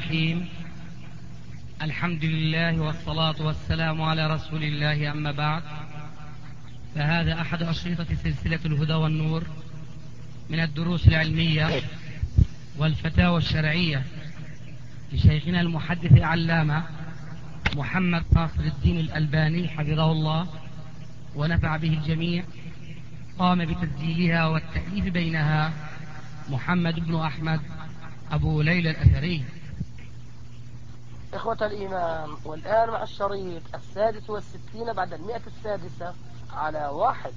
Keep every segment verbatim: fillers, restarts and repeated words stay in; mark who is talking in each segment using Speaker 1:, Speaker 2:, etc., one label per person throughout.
Speaker 1: الرحيم. الحمد لله والصلاة والسلام على رسول الله، أما بعد، فهذا أحد أشرطة سلسلة الهدى والنور من الدروس العلمية والفتاوى الشرعية لشيخنا المحدث العلامة محمد ناصر الدين الألباني حفظه الله ونفع به الجميع. قام بتسجيلها والتأليف بينها محمد بن أحمد أبو ليلى الأثري.
Speaker 2: إخوة الإيمان، والآن مع الشريط السادس والستين بعد المئة السادسة على واحد.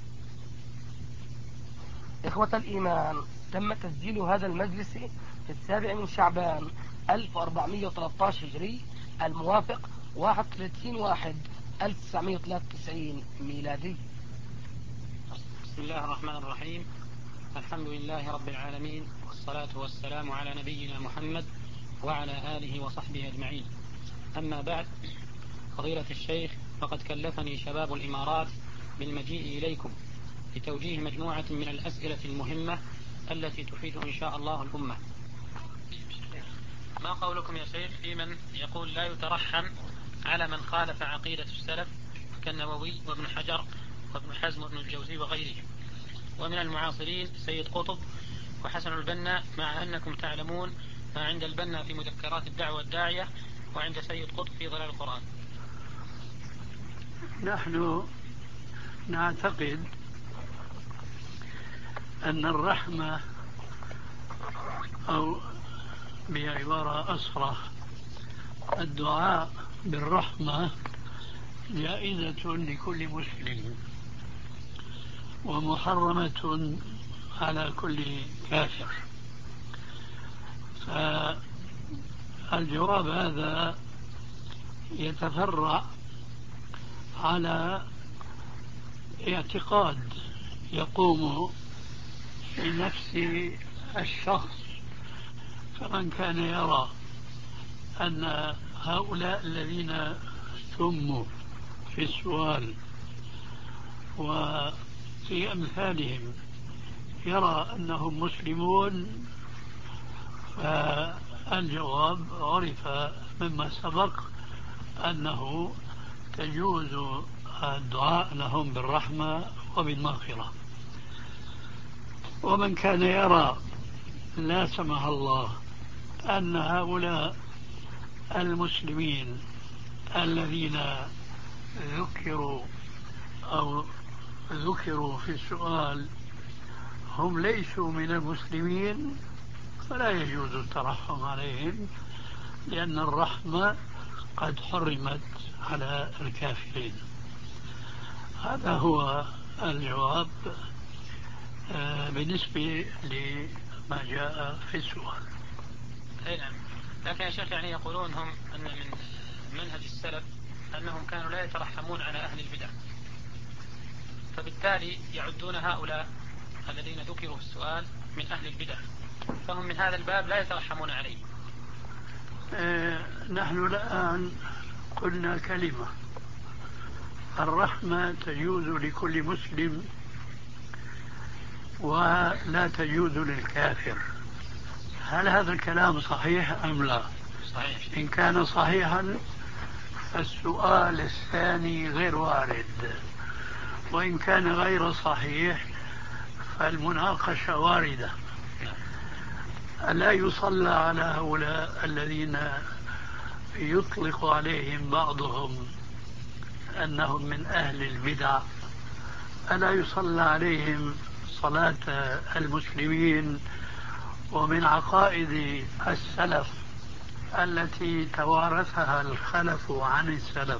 Speaker 2: إخوة الإيمان، تم تسجيل هذا المجلس في السابع من شعبان ألف وأربعمئة وثلاثة عشر هجري، الموافق واحد وثلاثين واحد ألف وتسعمئة وثلاثة وتسعين ميلادي.
Speaker 3: بسم الله الرحمن الرحيم. الحمد لله رب العالمين، والصلاة والسلام على نبينا محمد وعلى آله وصحبه أجمعين. أما بعد، فضيلة الشيخ، فقد كلفني شباب الإمارات بالمجيء إليكم لتوجيه مجموعة من الأسئلة المهمة التي تفيد إن شاء الله الأمة. ما قولكم يا شيخ في من يقول لا يترحم على من خالف عقيدة السلف كالنووي وابن حجر وابن حزم وابن الجوزي وغيرهم، ومن المعاصرين سيد قطب وحسن البنا، مع أنكم تعلمون ما عند البنا في مذكرات الدعوة الداعية وعند سيد قطب في ظلال القرآن؟
Speaker 4: نحن نعتقد أن الرحمة، أو بعبارة أصرح الدعاء بالرحمة، جائزة لكل مسلم ومحرمة على كل كافر. فالجواب هذا يتفرع على اعتقاد يقوم في نفس الشخص. فمن كان يرى أن هؤلاء الذين سموا في السؤال وفي أمثالهم يرى أنهم مسلمون، فالجواب عرف مما سبق أنه تجوز الدعاء لهم بالرحمة وبالمغفرة. ومن كان يرى لا سمح الله أن هؤلاء المسلمين الذين ذكروا أو ذكروا في السؤال هم ليسوا من المسلمين، فلا يجوز الترحم عليهم، لأن الرحمة قد حرمت على الكافرين. هذا هو الجواب بالنسبة لما جاء في السؤال.
Speaker 3: أي نعم، لكن يا شيخ يعني يقولون هم أن من منهج السلف أنهم كانوا لا يترحمون على أهل البدع، فبالتالي يعدون هؤلاء الذين ذكروا في السؤال من أهل البدع، فهم من هذا الباب لا يترحمون عليه.
Speaker 4: آه نحن الآن قلنا كلمة: الرحمة تجوز لكل مسلم ولا تجوز للكافر. هل هذا الكلام صحيح أم لا؟
Speaker 3: صحيح.
Speaker 4: إن كان صحيحا فالسؤال الثاني غير وارد، وإن كان غير صحيح فالمناقشة واردة. ألا يصلى على هؤلاء الذين يطلق عليهم بعضهم أنهم من أهل البدع؟ ألا يصلى عليهم صلاة المسلمين؟ ومن عقائد السلف التي توارثها الخلف عن السلف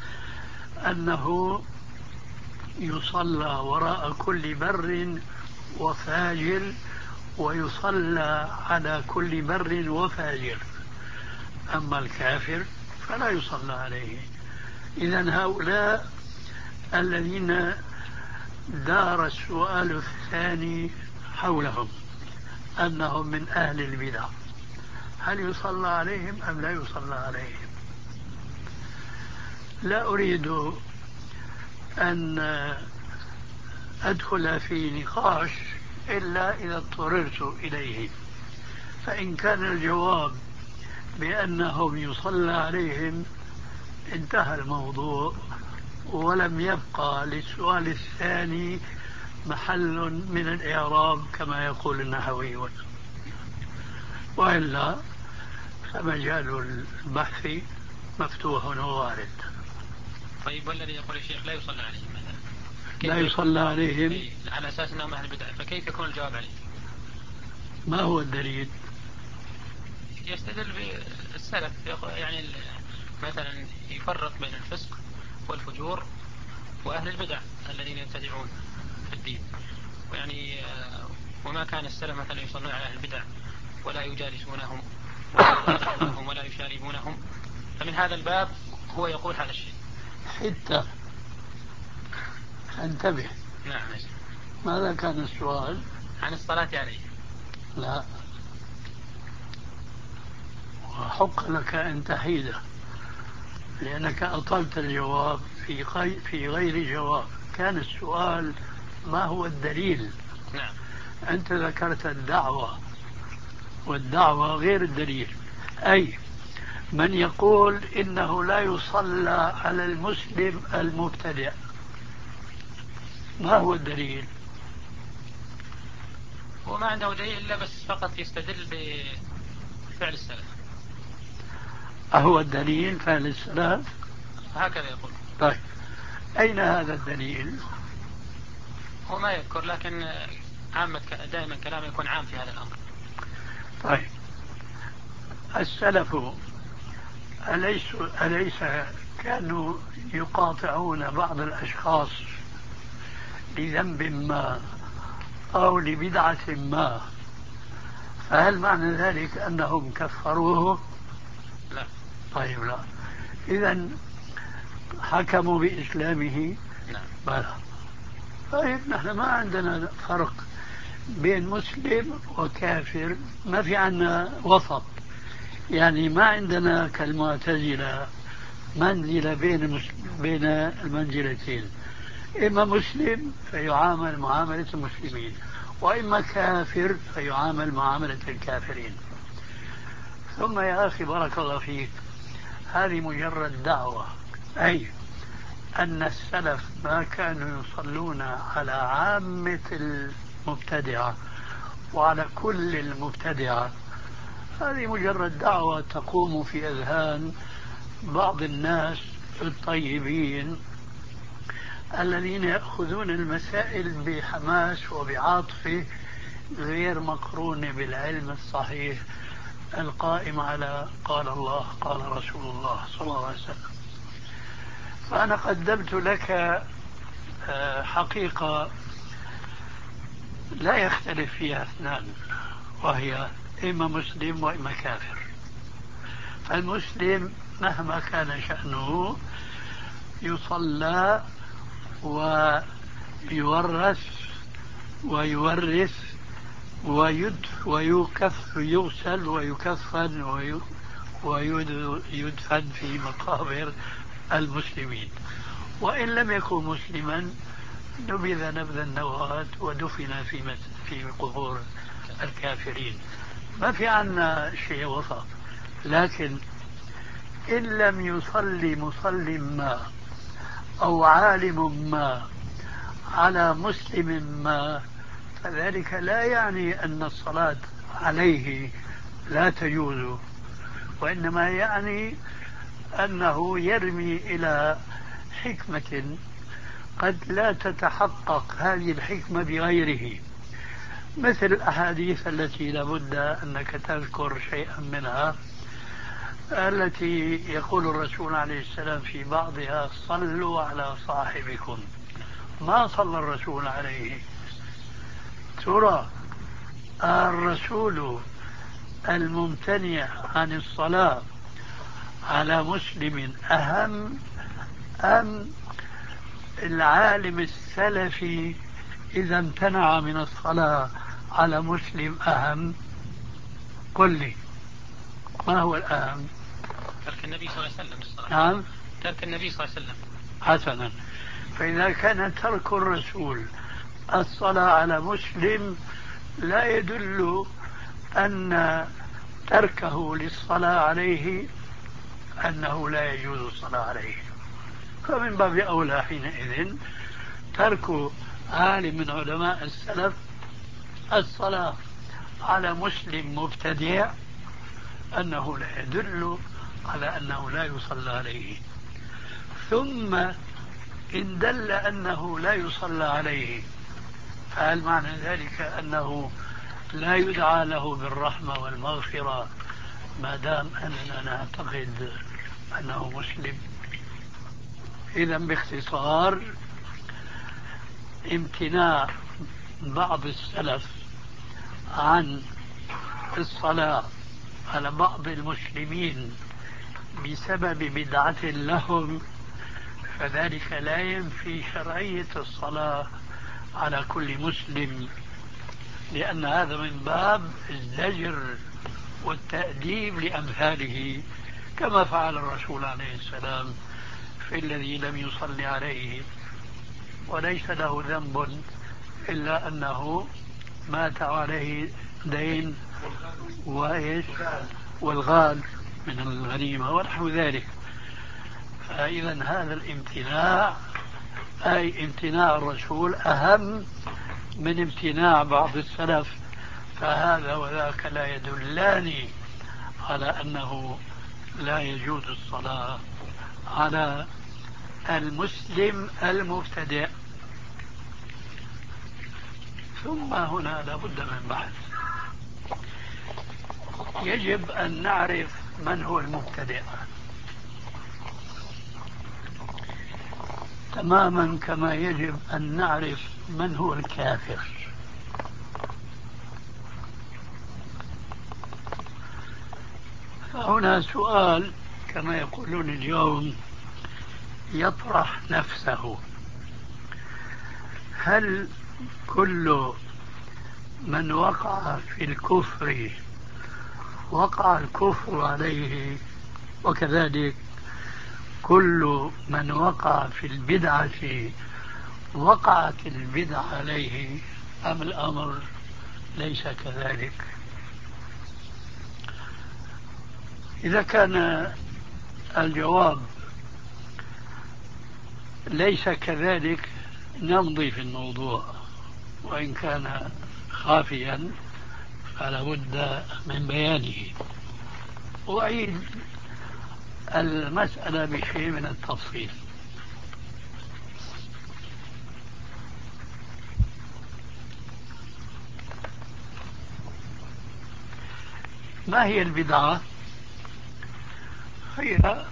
Speaker 4: أنه يصلى وراء كل بر وفاجر، ويصلى على كل بر وفاجر، أما الكافر فلا يصلى عليه. إذن هؤلاء الذين دار السؤال الثاني حولهم أنهم من أهل البدع، هل يصلى عليهم أم لا يصلى عليهم؟ لا أريد أن أدخل في نقاش إلا إذا اضطررت إليه. فإن كان الجواب بأنهم يصلى عليهم انتهى الموضوع، ولم يبقى للسؤال الثاني محل من الإعراب كما يقول النحويون، وإلا فمجال البحث مفتوح ووارد.
Speaker 3: طيب والذي يقول الشيخ لا يصلى عليهم مثلا،
Speaker 4: لا يصلى عليهم
Speaker 3: أي على أساس أنهم أهل البدع، فكيف يكون الجواب عليه؟
Speaker 4: ما هو الدليل؟
Speaker 3: يستدل بالسلف، يعني مثلا يفرق بين الفسق والفجور وأهل البدع الذين يبتدعون في الدين، يعني وما كان السلف مثلا يصلون على أهل البدع ولا يجالسونهم ولا يدعونهم ولا يشاربونهم، فمن هذا الباب هو يقول هذا الشيء.
Speaker 4: حتى انتبه.
Speaker 3: نعم.
Speaker 4: ماذا كان السؤال؟
Speaker 3: عن الصلاة عليه.
Speaker 4: لا، وحق لك أن تحيده لأنك أطلت الجواب في في غير جواب. كان السؤال ما هو الدليل؟
Speaker 3: نعم.
Speaker 4: أنت ذكرت الدعوة، والدعوة غير الدليل. أي من يقول إنه لا يصلى على المسلم المبتدع، ما هو الدليل؟
Speaker 3: هو ما عنده دليل إلا بس فقط يستدل بفعل السلف.
Speaker 4: أهو الدليل فعل السلف؟
Speaker 3: هكذا يقول.
Speaker 4: طيب أين هذا الدليل؟
Speaker 3: هو ما يذكر، لكن عامة دائما كلامه يكون عام في هذا الأمر.
Speaker 4: طيب السلف أليس, أليس كانوا يقاطعون بعض الأشخاص لذنب ما أو لبدعة ما، فهل معنى ذلك أنهم كفروه؟
Speaker 3: لا.
Speaker 4: طيب لا، إذن حكموا بإسلامه؟
Speaker 3: نعم.
Speaker 4: بلى. طيب نحن ما عندنا فرق بين مسلم وكافر، ما في عنا وسط، يعني ما عندنا كالمعتزلة منزلة بين بين المنزلتين، إما مسلم فيعامل معاملة المسلمين، وإما كافر فيعامل معاملة الكافرين. ثم يا أخي بارك الله فيك، هذه مجرد دعوة، أي أن السلف ما كانوا يصلون على عامة المبتدعة وعلى كل المبتدعة. هذه مجرد دعوة تقوم في أذهان بعض الناس الطيبين الذين يأخذون المسائل بحماس وبعاطفة غير مقرونة بالعلم الصحيح القائم على قال الله قال رسول الله صلى الله عليه وسلم. فأنا قدمت لك حقيقة لا يختلف فيها اثنان، وهي إما مسلم وإما كافر. فالمسلم مهما كان شأنه يصلى ويورث ويورث ويدف ويكف يغسل ويكفن ويدفن في مقابر المسلمين، وإن لم يكن مسلما نبذ نبذ النواة ودفن في في قبور الكافرين. ما في عنا شيء وسط. لكن إن لم يصلي مصلي ما أو عالم ما على مسلم ما، فذلك لا يعني أن الصلاة عليه لا تجوز، وإنما يعني أنه يرمي إلى حكمة قد لا تتحقق هذه الحكمة بغيره، مثل الأحاديث التي لابد أنك تذكر شيئا منها، التي يقول الرسول عليه السلام في بعضها صلوا على صاحبكم. ما صلى الرسول عليه؟ ترى الرسول الممتنع عن الصلاة على مسلم أهم أم العالم السلفي إذا امتنع من الصلاة على مسلم أهم؟ قل لي ما هو الأهم؟
Speaker 3: ترك النبي صلى الله عليه وسلم الصلاة.
Speaker 4: نعم،
Speaker 3: ترك النبي صلى الله عليه وسلم.
Speaker 4: حسنا، فإذا كان ترك الرسول الصلاة على مسلم لا يدل أن تركه للصلاة عليه أنه لا يجوز الصلاة عليه. فمن باب أولى حينئذ ترك عالم من علماء السلف الصلاة على مسلم مبتدع أنه لا يدل على أنه لا يصلى عليه. ثم إن دل أنه لا يصلى عليه، فهل معنى ذلك أنه لا يدعى له بالرحمة والمغفرة ما دام أننا نعتقد أنه مسلم؟ إذا باختصار، امتناع بعض السلف عن الصلاة على بعض المسلمين بسبب بدعة لهم، فذلك لا ينفي شرعية الصلاة على كل مسلم، لأن هذا من باب الزجر والتأديب لأمثاله، كما فعل الرسول عليه السلام في الذي لم يصلي عليه وليس له ذنب إلا أنه مات عليه دين وإيش والغال من الغنيمة ونحو ذلك. فإذا هذا الامتناع أي امتناع الرسول أهم من امتناع بعض السلف، فهذا وذاك لا يدلان على أنه لا يجوز الصلاة على المسلم المبتدئ. ثم هنا لابد من بحث. يجب أن نعرف من هو المبتدئ تماما كما يجب أن نعرف من هو الكافر. فهنا سؤال كما يقولون اليوم يطرح نفسه: هل كل من وقع في الكفر وقع الكفر عليه، وكذلك كل من وقع في البدعة وقعت البدعة عليه، أم الأمر ليس كذلك؟ إذا كان الجواب ليس كذلك نمضي في الموضوع، وإن كان خافيا فلا بد من بيانه. وأعيد المسألة بشيء من التفصيل. ما هي البدعة؟ هي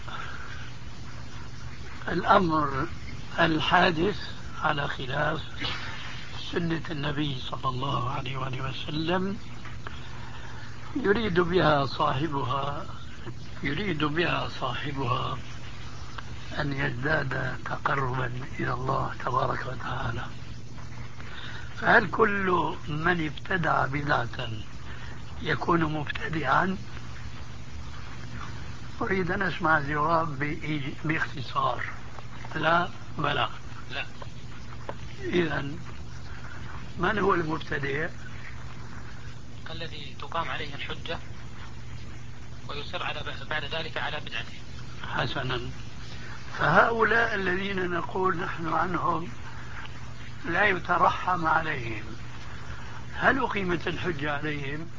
Speaker 4: الأمر الحادث على خلاف سنة النبي صلى الله عليه وآله وسلم، يريد بها صاحبها يريد بها صاحبها أن يزداد تقربا إلى الله تبارك وتعالى. فهل كل من ابتدع بدعة يكون مبتدعا؟ أريد أن أسمع الجواب باختصار. لا بلى
Speaker 3: لا.
Speaker 4: إذا من هو المبتدع؟
Speaker 3: الذي تقام عليه الحجة ويصر على بعد ذلك على بدعته.
Speaker 4: حسنا. فهؤلاء الذين نقول نحن عنهم لا يترحم عليهم، هل أقيمت الحجة عليهم؟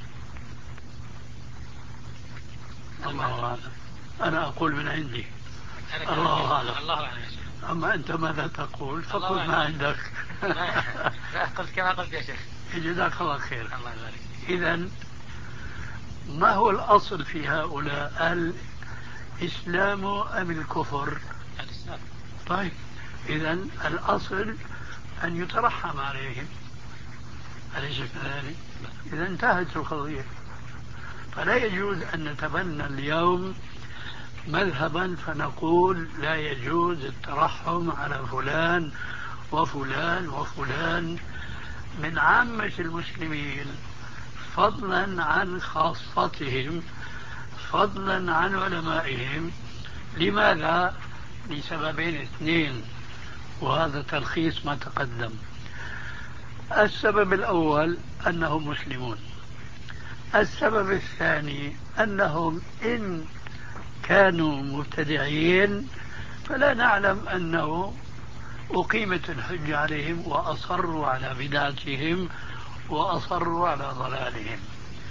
Speaker 4: الله أعلم. أنا أقول من عندي، الله أعلم.
Speaker 3: الله أعلم.
Speaker 4: أما أنت ماذا تقول؟ فقل ما عندك.
Speaker 3: لا قلت كما قلت يا شيخ.
Speaker 4: جزاك الله خير.
Speaker 3: الله يبارك.
Speaker 4: إذن ما هو الأصل في هؤلاء، الإسلام أم الكفر؟
Speaker 3: الإسلام.
Speaker 4: طيب إذن الأصل أن يترحم عليهم، أليس كذلك؟ إذا انتهت القضية. فلا يجوز أن نتبنى اليوم مذهبا فنقول لا يجوز الترحم على فلان وفلان وفلان من عامة المسلمين، فضلا عن خاصتهم، فضلا عن علمائهم. لماذا؟ لسببين اثنين، وهذا تلخيص ما تقدم. السبب الأول أنهم مسلمون، السبب الثاني أنهم إن كانوا مبتدعين فلا نعلم أنه أقيمت الحجة عليهم وأصروا على بدعتهم وأصروا على ضلالهم.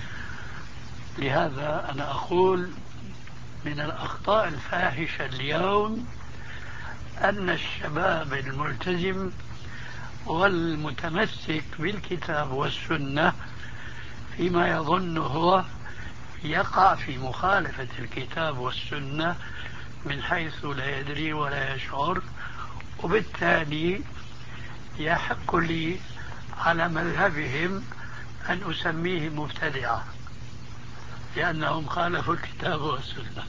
Speaker 4: لهذا أنا أقول من الأخطاء الفاحشة اليوم أن الشباب الملتزم والمتمسك بالكتاب والسنة فيما يظن هو يقع في مخالفة الكتاب والسنة من حيث لا يدري ولا يشعر، وبالتالي يحق لي على مذهبهم أن أسميه مبتدعا لأنهم خالفوا الكتاب والسنة.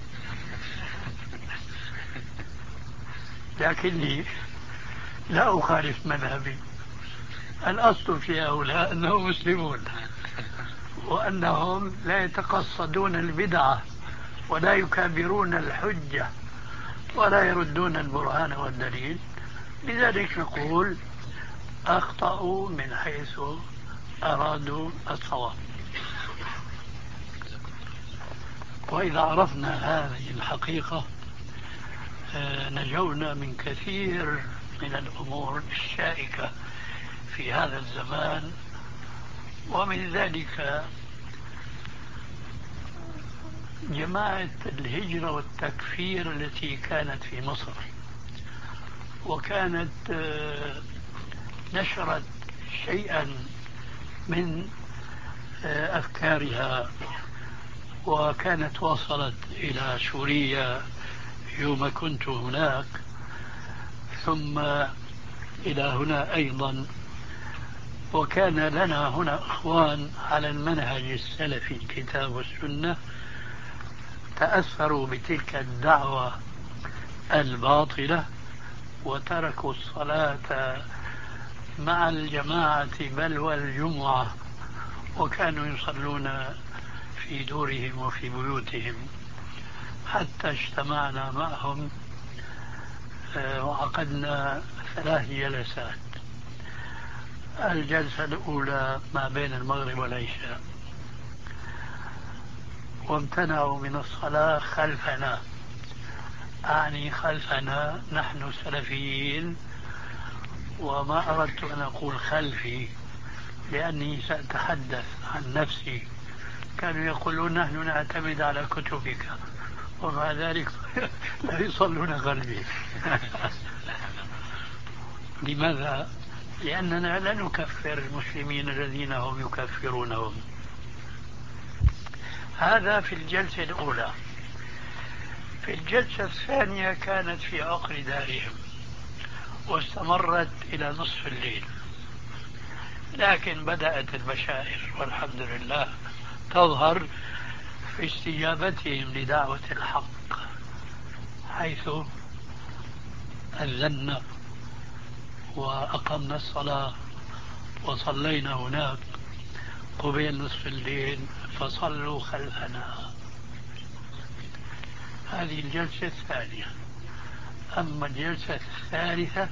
Speaker 4: لكني لا أخالف مذهبي، الأصل في هؤلاء أنهم مسلمون وأنهم لا يتقصدون البدعة ولا يكابرون الحجة ولا يردون البرهان والدليل. لذلك نقول أخطأوا من حيث أرادوا الصواب. وإذا عرفنا هذه الحقيقة نجونا من كثير من الأمور الشائكة في هذا الزمان، ومن ذلك جماعة الهجرة والتكفير التي كانت في مصر، وكانت نشرت شيئا من أفكارها، وكانت وصلت إلى سوريا يوم كنت هناك، ثم إلى هنا أيضا. وكان لنا هنا إخوان على المنهج السلفي الكتاب والسنة تأثروا بتلك الدعوة الباطلة وتركوا الصلاة مع الجماعة بل والجمعة، وكانوا يصلون في دورهم وفي بيوتهم، حتى اجتمعنا معهم وعقدنا ثلاث جلسات. الجلسة الأولى ما بين المغرب والعشاء، وامتنعوا من الصلاة خلفنا، أعني خلفنا نحن سلفيين، وما أردت أن أقول خلفي لأني سأتحدث عن نفسي. كانوا يقولون نحن نعتمد على كتبك، ومع ذلك لا يصلون خلفي. لماذا؟ لأننا لا نكفر المسلمين الذين هم يكفرونهم. هذا في الجلسة الأولى. في الجلسة الثانية كانت في عقر دارهم واستمرت إلى نصف الليل، لكن بدأت البشائر والحمد لله تظهر في استجابتهم لدعوة الحق، حيث أذنا وأقمنا الصلاة وصلينا هناك قبيل نصف الليل، فصلوا خلفنا. هذه الجلسة الثانية. أما الجلسة الثالثة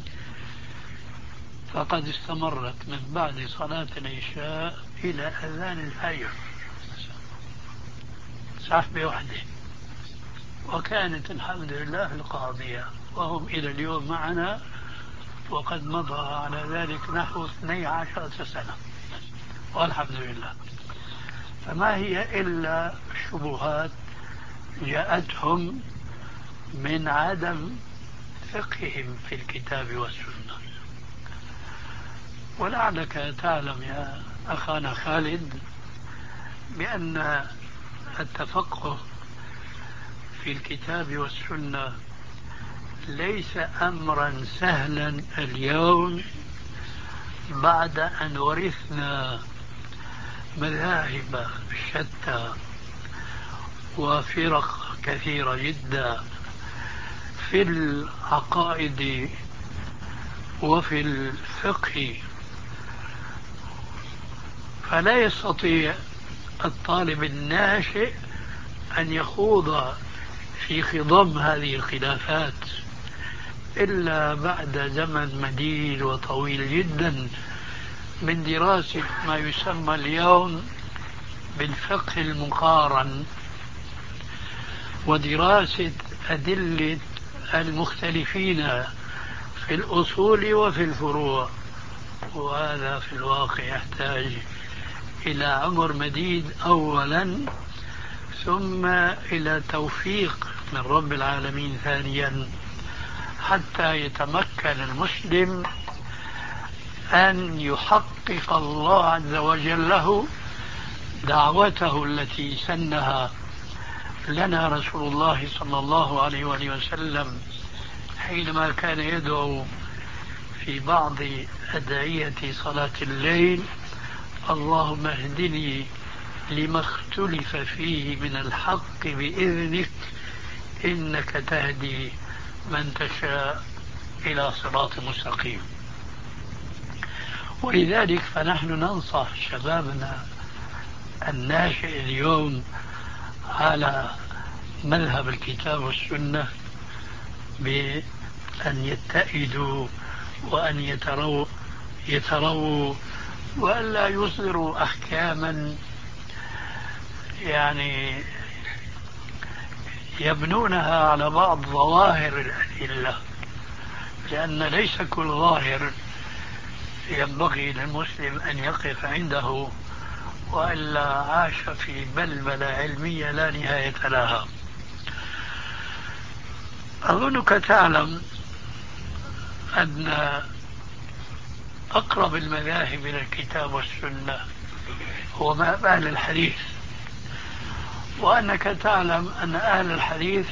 Speaker 4: فقد استمرت من بعد صلاة العشاء إلى أذان الفجر، سحبة واحدة، وكانت الحمد لله القاضية، وهم إلى اليوم معنا، وقد مضى على ذلك نحو اثني عشر سنة والحمد لله. فما هي إلا شبهات جاءتهم من عدم فقههم في الكتاب والسنة. ولعلك تعلم يا أخانا خالد بأن التفقه في الكتاب والسنة ليس أمرا سهلا اليوم، بعد أن ورثنا مذاهب شتى وفرق كثيرة جدا في العقائد وفي الفقه. فلا يستطيع الطالب الناشئ أن يخوض في خضم هذه الخلافات إلا بعد زمن مديد وطويل جدا من دراسة ما يسمى اليوم بالفقه المقارن ودراسة أدلة المختلفين في الأصول وفي الفروع، وهذا في الواقع يحتاج إلى عمر مديد أولا، ثم إلى توفيق من رب العالمين ثانيا، حتى يتمكن المسلم أن يحقق الله عز وجل له دعوته التي سنها لنا رسول الله صلى الله عليه وآله وسلم حينما كان يدعو في بعض أدعية صلاة الليل: اللهم اهدني لما اختلف فيه من الحق بإذنك إنك تهدي من تشاء إلى صراط مستقيم. ولذلك فنحن ننصح شبابنا الناشئ اليوم على مذهب الكتاب والسنة بأن يتئدوا وأن يتروا يتروا وأن لا يصدروا أحكاما يعني يبنونها على بعض ظواهر الأدلة، لأن ليس كل ظاهر ينبغي للمسلم أن يقف عنده، وإلا عاش في بلبلة علمية لا نهاية لها. أظنك تعلم أن أقرب المذاهب إلى الكتاب والسنة هو مذهب أهل الحديث، وأنك تعلم أن أهل الحديث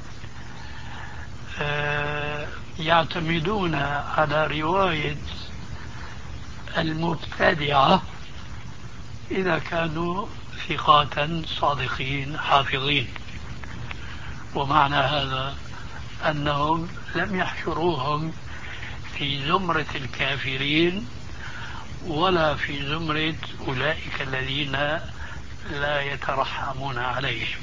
Speaker 4: يعتمدون على رواية المبتدعة إذا كانوا ثقات صادقين حافظين، ومعنى هذا أنهم لم يحشروهم في زمرة الكافرين ولا في زمرة أولئك الذين لا يترحمون عليهم.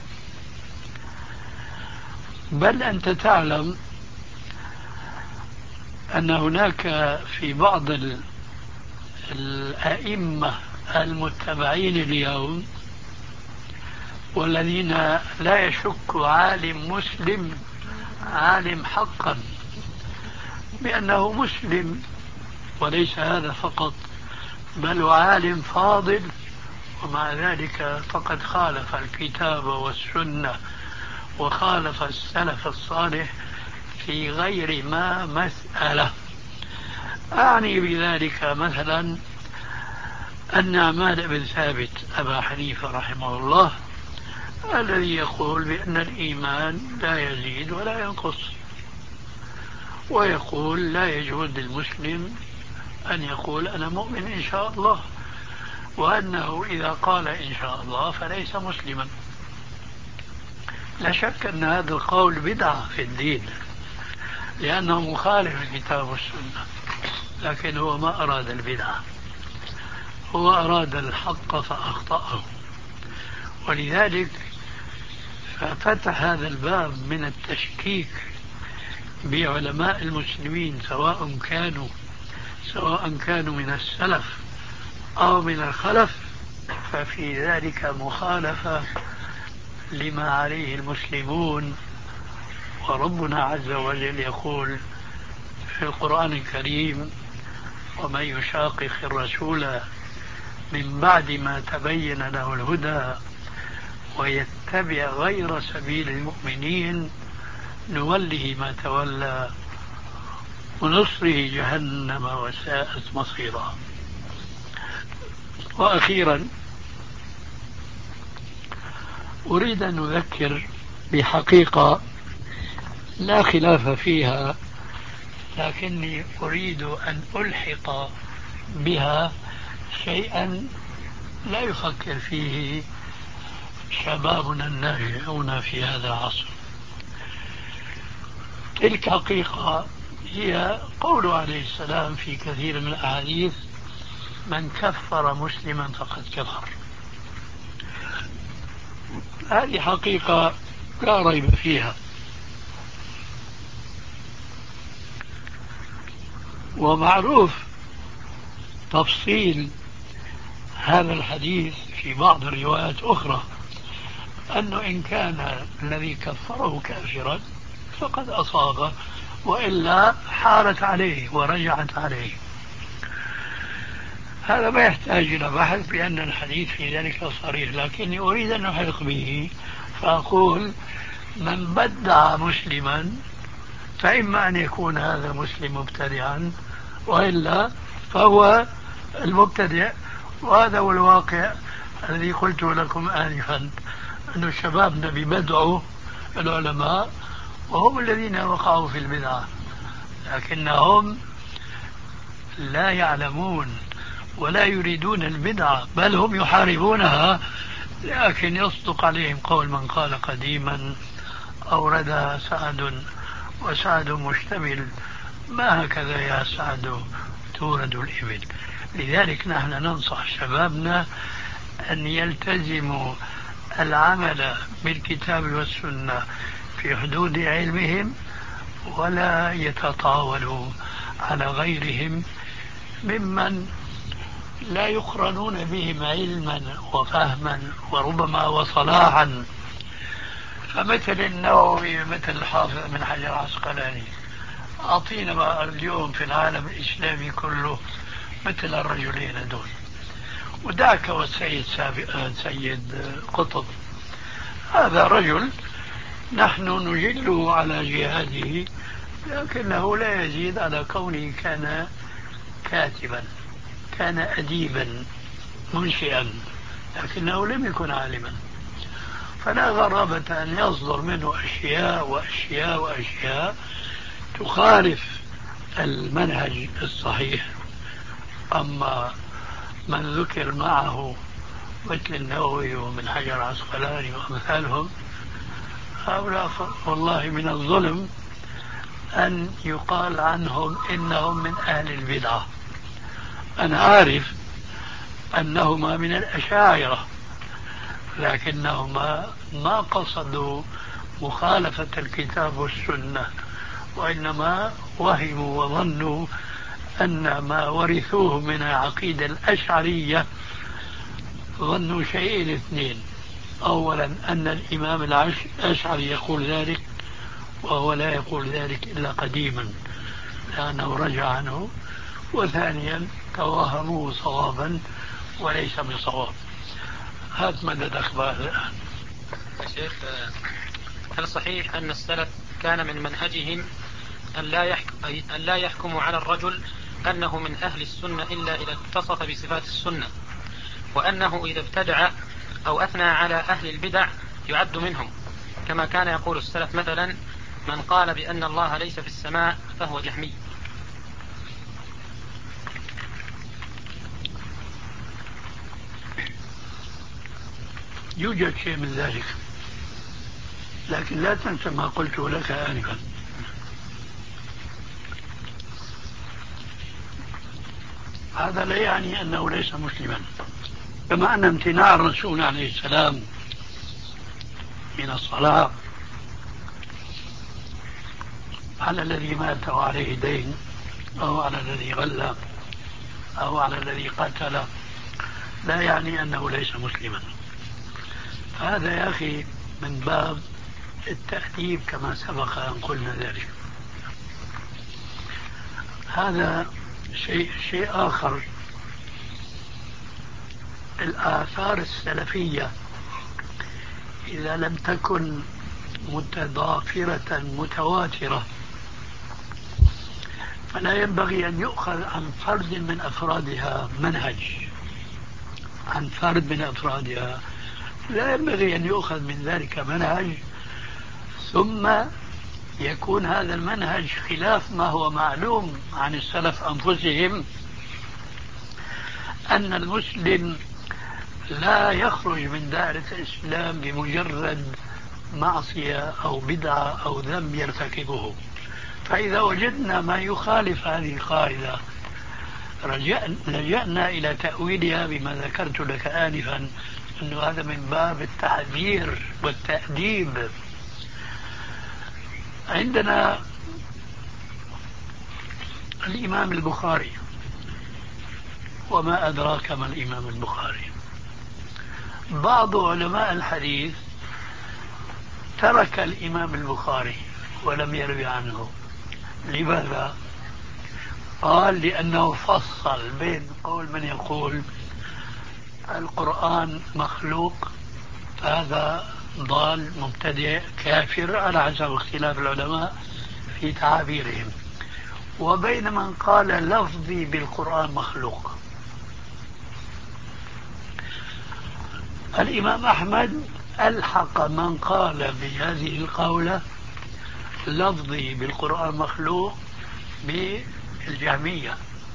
Speaker 4: بل أنت تعلم أن هناك في بعض الأئمة المتبعين اليوم والذين لا يشك عالم مسلم عالم حقا بأنه مسلم، وليس هذا فقط بل عالم فاضل، ومع ذلك فقد خالف الكتاب والسنة وخالف السلف الصالح في غير ما مسألة. أعني بذلك مثلا أن عماد بن ثابت أبا حنيفة رحمه الله الذي يقول بأن الإيمان لا يزيد ولا ينقص، ويقول لا يجوز للمسلم أن يقول أنا مؤمن إن شاء الله، وأنه إذا قال إن شاء الله فليس مسلما. لا شك أن هذا القول بدعة في الدين لأنه مخالف الكتاب والسنة، لكن هو ما أراد البدعة، هو أراد الحق فأخطأه. ولذلك ففتح هذا الباب من التشكيك بعلماء المسلمين سواء كانوا سواء كانوا من السلف أو من الخلف، ففي ذلك مخالفة لما عليه المسلمون. وربنا عز وجل يقول في القرآن الكريم: ومن يشاقق الرسول من بعد ما تبين له الهدى ويتبع غير سبيل المؤمنين نوله ما تولى ونصره جهنم وساءت مصيرا. وأخيرا أريد أن أذكر بحقيقة لا خلاف فيها، لكني أريد أن ألحق بها شيئا لا يفكر فيه شبابنا الناشئون في هذا العصر. تلك حقيقة هي قوله عليه السلام في كثير من الأحاديث: من كفر مسلما فقد كفر. هذه حقيقة لا ريب فيها، ومعروف تفصيل هذا الحديث في بعض الروايات أخرى أنه إن كان الذي كفره كافرا فقد أصاب، وإلا حارت عليه ورجعت عليه. هذا ما يحتاج إلى بحث بأن الحديث في ذلك صريح، لكني أريد أن أحق به فأقول من بدع مسلما فإما أن يكون هذا مسلم مبتدعا، وإلا فهو المبتدع. وهذا هو الواقع الذي قلت لكم آنفا، أن شبابنا ببدعوا العلماء وهم الذين وقعوا في البدعة، لكنهم لا يعلمون ولا يريدون البدعة، بل هم يحاربونها. لكن يصدق عليهم قول من قال قديما أوردها سعد وسعد مشتمل، ما هكذا يا سعد تورد الإبل. لذلك نحن ننصح شبابنا أن يلتزموا العمل بالكتاب والسنة في حدود علمهم، ولا يتطاولوا على غيرهم ممن لا يقرنون بهم علما وفهما وربما وصلاحا، فمثل النووي مثل الحافظ بن حجر العسقلاني. أعطينا اليوم في العالم الإسلامي كله مثل الرجلين دول، ودعك والسيد سيد قطب. هذا رجل نحن نجله على جهاده، لكنه لا يزيد على كونه كان كاتبا، كان أديبا منشئا، لكنه لم يكن عالما. فلا غرابة أن يصدر منه أشياء وأشياء وأشياء تخالف المنهج الصحيح. أما من ذكر معه مثل النووي ومن حجر العسقلاني وأمثالهم، هؤلاء والله من الظلم أن يقال عنهم إنهم من أهل البدعة. أنا عارف أنهما من الأشاعرة، لكنهما ما قصدوا مخالفة الكتاب والسنة، وإنما وهموا وظنوا أن ما ورثوه من العقيدة الأشعرية، ظنوا شيئين اثنين: أولا أن الإمام الأشعري يقول ذلك، وهو لا يقول ذلك إلا قديما لأنه رجع عنه، وثانيا توهموه صوابا وليس بصواب. هات مدد أخبار الآن.
Speaker 3: يا شيخ، هل صحيح أن السلف كان من منهجهم أن لا يحكم أن لا يحكموا على الرجل أنه من أهل السنة إلا إذا اتصف بصفات السنة، وأنه إذا ابتدع أو أثنى على أهل البدع يعد منهم، كما كان يقول السلف مثلا من قال بأن الله ليس في السماء فهو جهمي؟
Speaker 4: يوجد شيء من ذلك، لكن لا تنسى ما قلت لك آنفا. هذا لا يعني أنه ليس مسلما، كما أن امتناع الرسول عليه السلام من الصلاة على الذي مات وعليه دين، أو على الذي غلى، أو على الذي قتل، لا يعني أنه ليس مسلما. فهذا يا أخي من باب التأديب كما سبق أن قلنا ذلك. هذا شيء شيء آخر. الآثار السلفية إذا لم تكن متضافرة متواترة فلا ينبغي أن يؤخذ عن فرد من أفرادها منهج، عن فرد من أفرادها لا ينبغي أن يؤخذ من ذلك منهج ثم يكون هذا المنهج خلاف ما هو معلوم عن السلف أنفسهم، أن المسلم لا يخرج من دائرة الإسلام بمجرد معصية أو بدعة أو ذنب يرتكبه. فإذا وجدنا ما يخالف هذه القاعدة لجأنا إلى تأويلها بما ذكرت لك آنفا، أنه هذا من باب التحذير والتأديب. عندنا الإمام البخاري وما أدراك ما الإمام البخاري. بعض علماء الحديث ترك الإمام البخاري ولم يروي عنه. لماذا؟ قال لأنه فصل بين قول من يقول القرآن مخلوق، هذا ضال مبتدئ كافر على حسب اختلاف العلماء في تعابيرهم، وبين من قال لفظي بالقرآن مخلوق. الإمام أحمد ألحق من قال بهذه القولة لفظي بالقرآن مخلوق بالجهمية،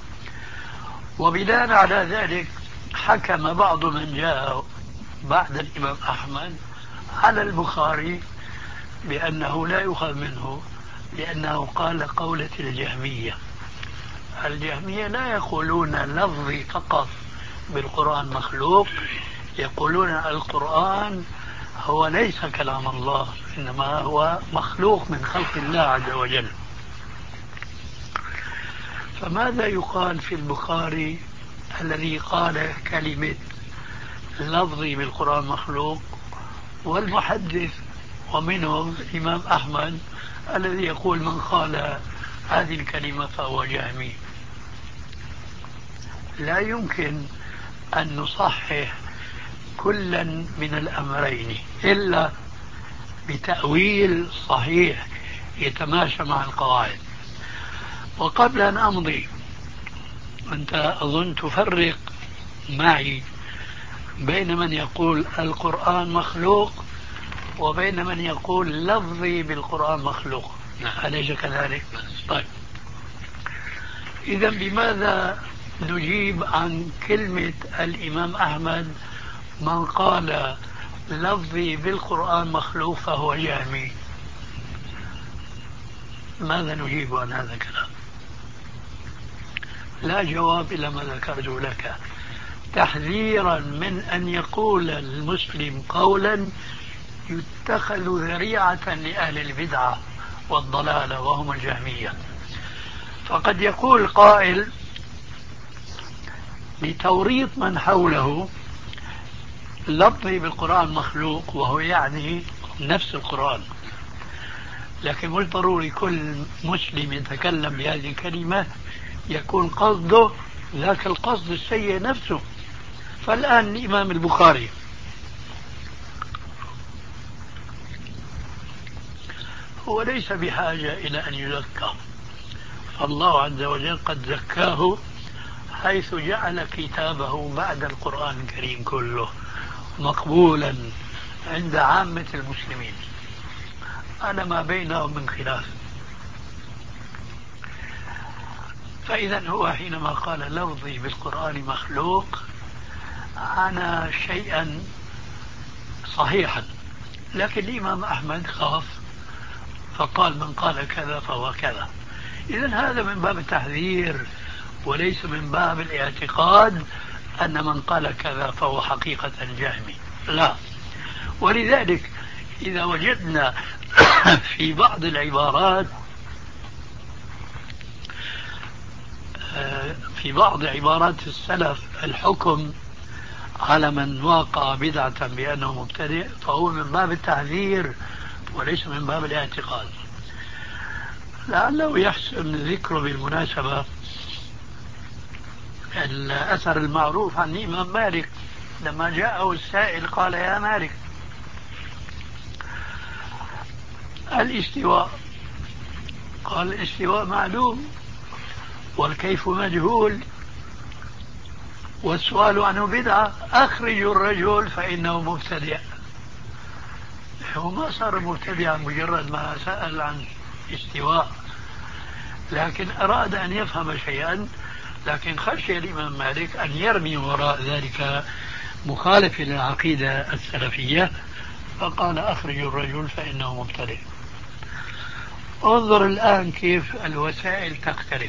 Speaker 4: وبناء على ذلك حكم بعض من جاء بعد الإمام أحمد على البخاري بأنه لا يؤخذ منه، لأنه قال قولة الجهمية. الجهمية لا يقولون لفظي فقط بالقرآن مخلوق، يقولون القرآن هو ليس كلام الله، إنما هو مخلوق من خلق الله عز وجل. فماذا يقال في البخاري الذي قال كلمة لفظي بالقرآن مخلوق، والمحدث ومنهم الإمام أحمد الذي يقول من قال هذه الكلمة فهو جهمي؟ لا يمكن أن نصحح كلا من الأمرين إلا بتأويل صحيح يتماشى مع القواعد. وقبل أن أمضي، أنت أظن تفرق معي بين من يقول القرآن مخلوق وبين من يقول لفظي بالقرآن مخلوق، أليس كذلك؟ طيب، إذا بماذا نجيب عن كلمة الإمام أحمد من قال لفظي بالقرآن مخلوق فهو جهمي؟ ماذا نجيب عن هذا الكلام؟ لا جواب إلا ما ذكرته لك، تحذيرا من أن يقول المسلم قولا يتخذ ذريعة لأهل البدعة والضلالة وهم الجهمية. فقد يقول قائل لتوريط من حوله لفظي بالقرآن مخلوق، وهو يعني نفس القرآن، لكن مش ضروري كل مسلم يتكلم بهذه الكلمة يكون قصده ذاك القصد السيء نفسه. فالآن الإمام البخاري هو ليس بحاجة إلى أن يزكى، فالله عز وجل قد زكاه حيث جعل كتابه بعد القرآن الكريم كله مقبولا عند عامة المسلمين، أنا ما بينهم من خلاف. فإذا هو حينما قال لفظي بالقرآن مخلوق أنا شيئا صحيحا، لكن الإمام أحمد خاف فقال من قال كذا فهو كذا. إذن هذا من باب التحذير وليس من باب الاعتقاد أن من قال كذا فهو حقيقة جهمي، لا. ولذلك إذا وجدنا في بعض العبارات في بعض عبارات السلف الحكم على من واقع بدعة بأنه مبتدئ فهو من باب التحذير وليس من باب الاعتقاد. لعله يحسن ذكره بالمناسبة الأثر المعروف عن الإمام مالك لما جاءه السائل قال يا مالك الاستواء، قال الاستواء معلوم والكيف مجهول والسؤال عنه بدعة، أخرج الرجل فإنه مبتدئ. هو ما صار مبتدئا مجرد ما سأل عن استواء، لكن أراد أن يفهم شيئا، لكن خشي الإمام مالك أن يرمي وراء ذلك مخالف للعقيدة السلفية فقال أخرج الرجل فإنه مبتدئ. انظر الآن كيف الوسائل تختلف.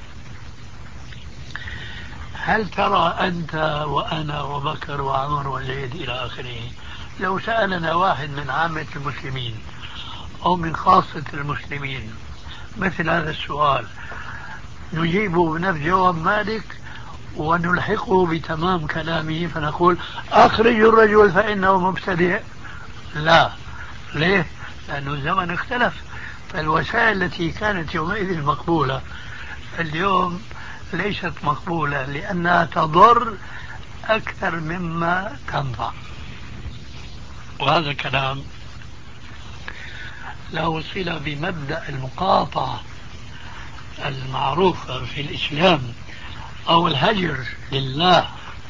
Speaker 4: هل ترى أنت وأنا وبكر وعمر وزيد إلى آخره لو سألنا واحد من عامة المسلمين أو من خاصة المسلمين مثل هذا السؤال نجيبه بنفس جواب مالك، ونلحقه بتمام كلامه فنقول أخرجوا الرجل فإنه مبتدع؟ لا. ليه؟ لأنه الزمن اختلف، فالوسائل التي كانت يومئذ مقبولة اليوم ليست مقبولة، لأنها تضر أكثر مما تنفع. وهذا الكلام له صلة بمبدأ المقاطعة المعروفة في الإسلام أو الهجر لله.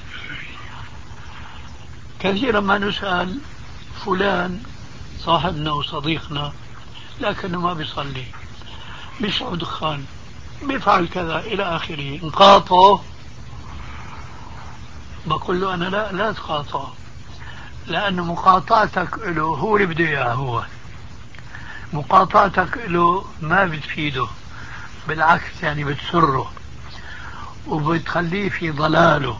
Speaker 4: كثيرا ما نسأل فلان صاحبنا وصديقنا لكنه ما بيصلي، بيشرب دخان، بيفعل كذا إلى آخره، نقاطعه؟ بقول له أنا لا لا تقاطعه، لأن مقاطعتك له هو اللي بده إياه، هو مقاطعتك له ما بتفيده، بالعكس يعني بتسره وبتخليه في ضلاله.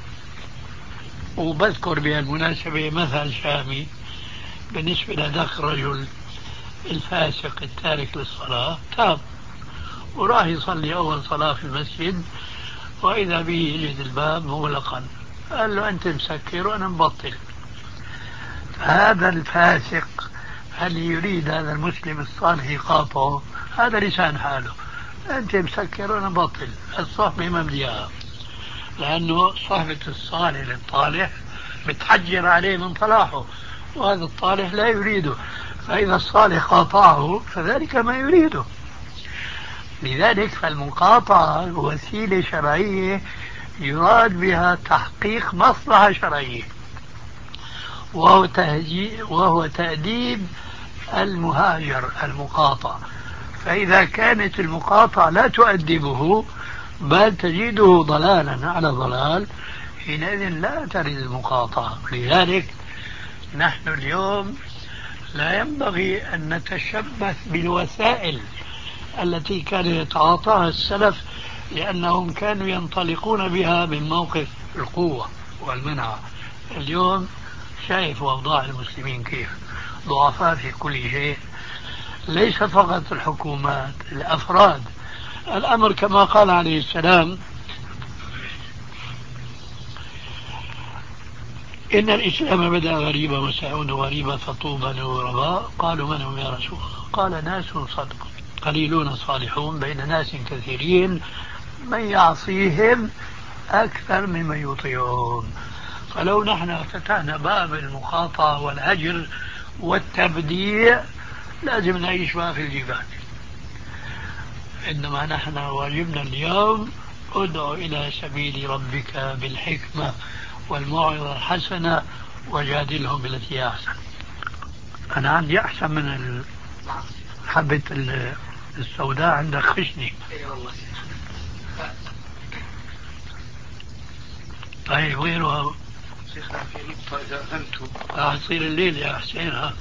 Speaker 4: وبذكر بهالمناسبة مثل شامي بالنسبة لذاك الرجل الفاسق التارك للصلاة، تاب وراح يصلي أول صلاة في المسجد وإذا به يجد الباب مغلقا، قال له أنت مسكر وأنا مبطل. هذا الفاسق هل يريد هذا المسلم الصالح يقاطعه؟ هذا لسان حاله، أنت مسكر وأنا مبطل، الصحبة ما بدي إياها، لأنه صحبة الصالح للطالح بتحجر عليه من صلاحه، وهذا الطالح لا يريده، فإذا الصالح قاطعه فذلك ما يريده. لذلك فالمقاطعة وسيلة شرعية يراد بها تحقيق مصلحة شرعية، وهو, وهو تأديب المهاجر المقاطع. فإذا كانت المقاطعة لا تؤدبه بل تجده ضلالا على ضلال، حينئذ لا ترد المقاطعة. لذلك نحن اليوم لا ينبغي أن نتشبث بالوسائل التي كان يتعاطاها السلف، لأنهم كانوا ينطلقون بها من موقف القوة والمنع. اليوم شايف أوضاع المسلمين كيف ضعفاء في كل شيء، ليس فقط الحكومات، الأفراد. الأمر كما قال عليه السلام: إن الإسلام بدأ غريبا وسيعود غريبا فطوبى للغرباء. قالوا من هم يا رسول الله؟ قال: ناس صدق قليلون صالحون بين ناس كثيرين من يعصيهم أكثر ممن يطيعون. فلو نحن فتحنا باب المقاطعة والهجر والتبديع لازم نعيش ما في الجبال، إنما نحن واجبنا اليوم ادعو إلى سبيل ربك بالحكمة والموعظة الحسنة وجادلهم بالتي هي أحسن. أنا عندي أحسن من حبة السوداء، عندك خشني. طيب غيرها
Speaker 5: شيخنا في نقطة إذا أذنتم
Speaker 4: راح تصير الليل يا حسين. ها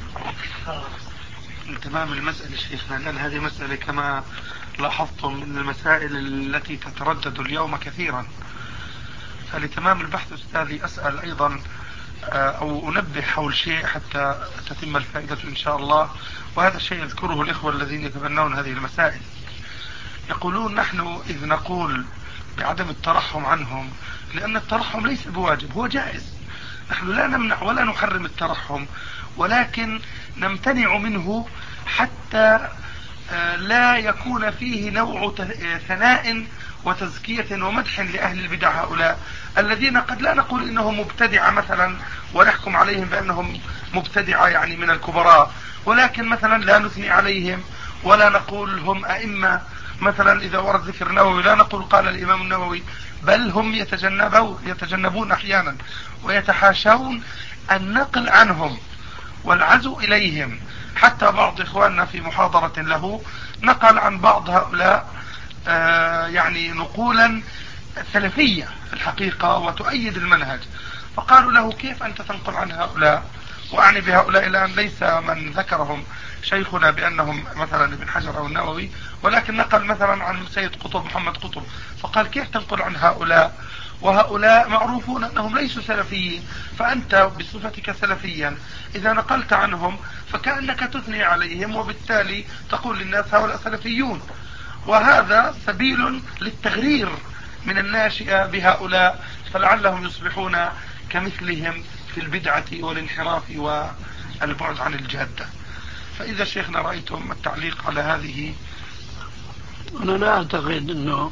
Speaker 5: من تمام المسألة شيخنا، لأن هذه مسألة كما لاحظتم من المسائل التي تتردد اليوم كثيرا. فلتمام البحث أستاذي أسأل أيضا أو أنبه حول شيء حتى تتم الفائدة إن شاء الله، وهذا الشيء يذكره الإخوة الذين يتبنون هذه المسائل. يقولون نحن إذ نقول بعدم الترحم عنهم، لأن الترحم ليس بواجب، هو جائز، نحن لا نمنع ولا نحرم الترحم، ولكن نمتنع منه حتى لا يكون فيه نوع ثناء وتزكية ومدح لأهل البدع هؤلاء الذين قد لا نقول إنهم مبتدعة مثلا ونحكم عليهم بأنهم مبتدعة يعني من الكبراء، ولكن مثلا لا نثني عليهم ولا نقول هم أئمة. مثلا إذا ورد ذكر النووي لا نقول قال الإمام النووي، بل هم يتجنبون, يتجنبون أحيانا ويتحاشون النقل عنهم والعزو إليهم. حتى بعض إخواننا في محاضرة له نقل عن بعض هؤلاء آه يعني نقولا سلفية في الحقيقة وتؤيد المنهج، فقالوا له كيف أنت تنقل عن هؤلاء؟ وأعني بهؤلاء الآن ليس من ذكرهم شيخنا بأنهم مثلا ابن حجر أو النووي، ولكن نقل مثلا عن سيد قطب محمد قطب، فقال كيف تنقل عن هؤلاء وهؤلاء معروفون أنهم ليسوا سلفيين، فأنت بصفتك سلفيا إذا نقلت عنهم فكأنك تثني عليهم وبالتالي تقول للناس هؤلاء سلفيون، وهذا سبيل للتغرير من الناشئة بهؤلاء، فلعلهم يصبحون كمثلهم في البدعة والانحراف والبعد عن الجادة. فإذا شيخنا رأيتم التعليق على هذه.
Speaker 4: أنا لا أعتقد أنه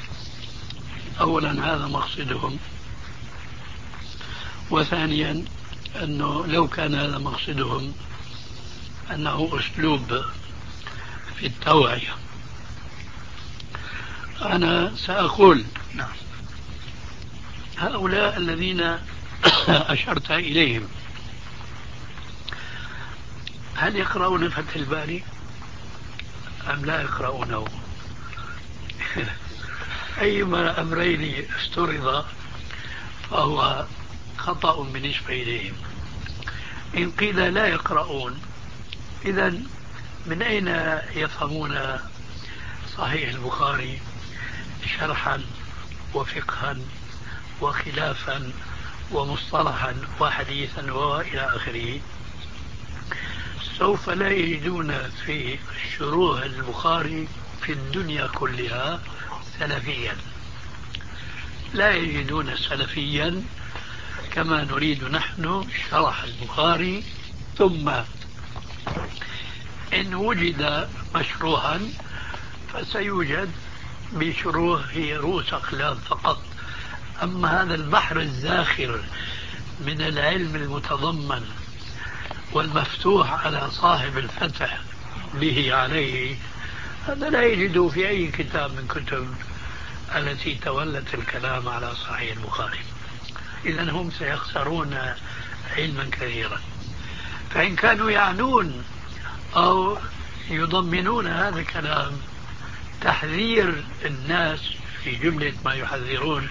Speaker 4: أولا هذا مقصدهم، وثانيا أنه لو كان هذا مقصدهم أنه أسلوب في التوعية. أنا سأقول
Speaker 5: نعم.
Speaker 4: هؤلاء الذين أشرت إليهم هل يقرؤون فتح الباري أم لا يقرؤونه؟ أيما أمرين افترض فهو خطأ بالنسبة إليهم. إن قيل لا يقرؤون، إذن من أين يفهمون صحيح البخاري شرحا وفقها وخلافا ومصطلحا وحديثا وإلى آخره؟ سوف لا يجدون في شروح البخاري في الدنيا كلها سلفيا، لا يجدون سلفيا كما نريد نحن شرح البخاري. ثم إن وجد مشروحا فسيوجد بشروح هي رؤوس أقلام فقط. أما هذا البحر الزاخر من العلم المتضمن والمفتوح على صاحب الفتح به عليه، هذا لا يجده في أي كتاب من كتب التي تولت الكلام على صحيح البخاري. إذن هم سيخسرون علما كثيرا. فإن كانوا يعنون أو يضمنون هذا الكلام تحذير الناس في جملة ما يحذرون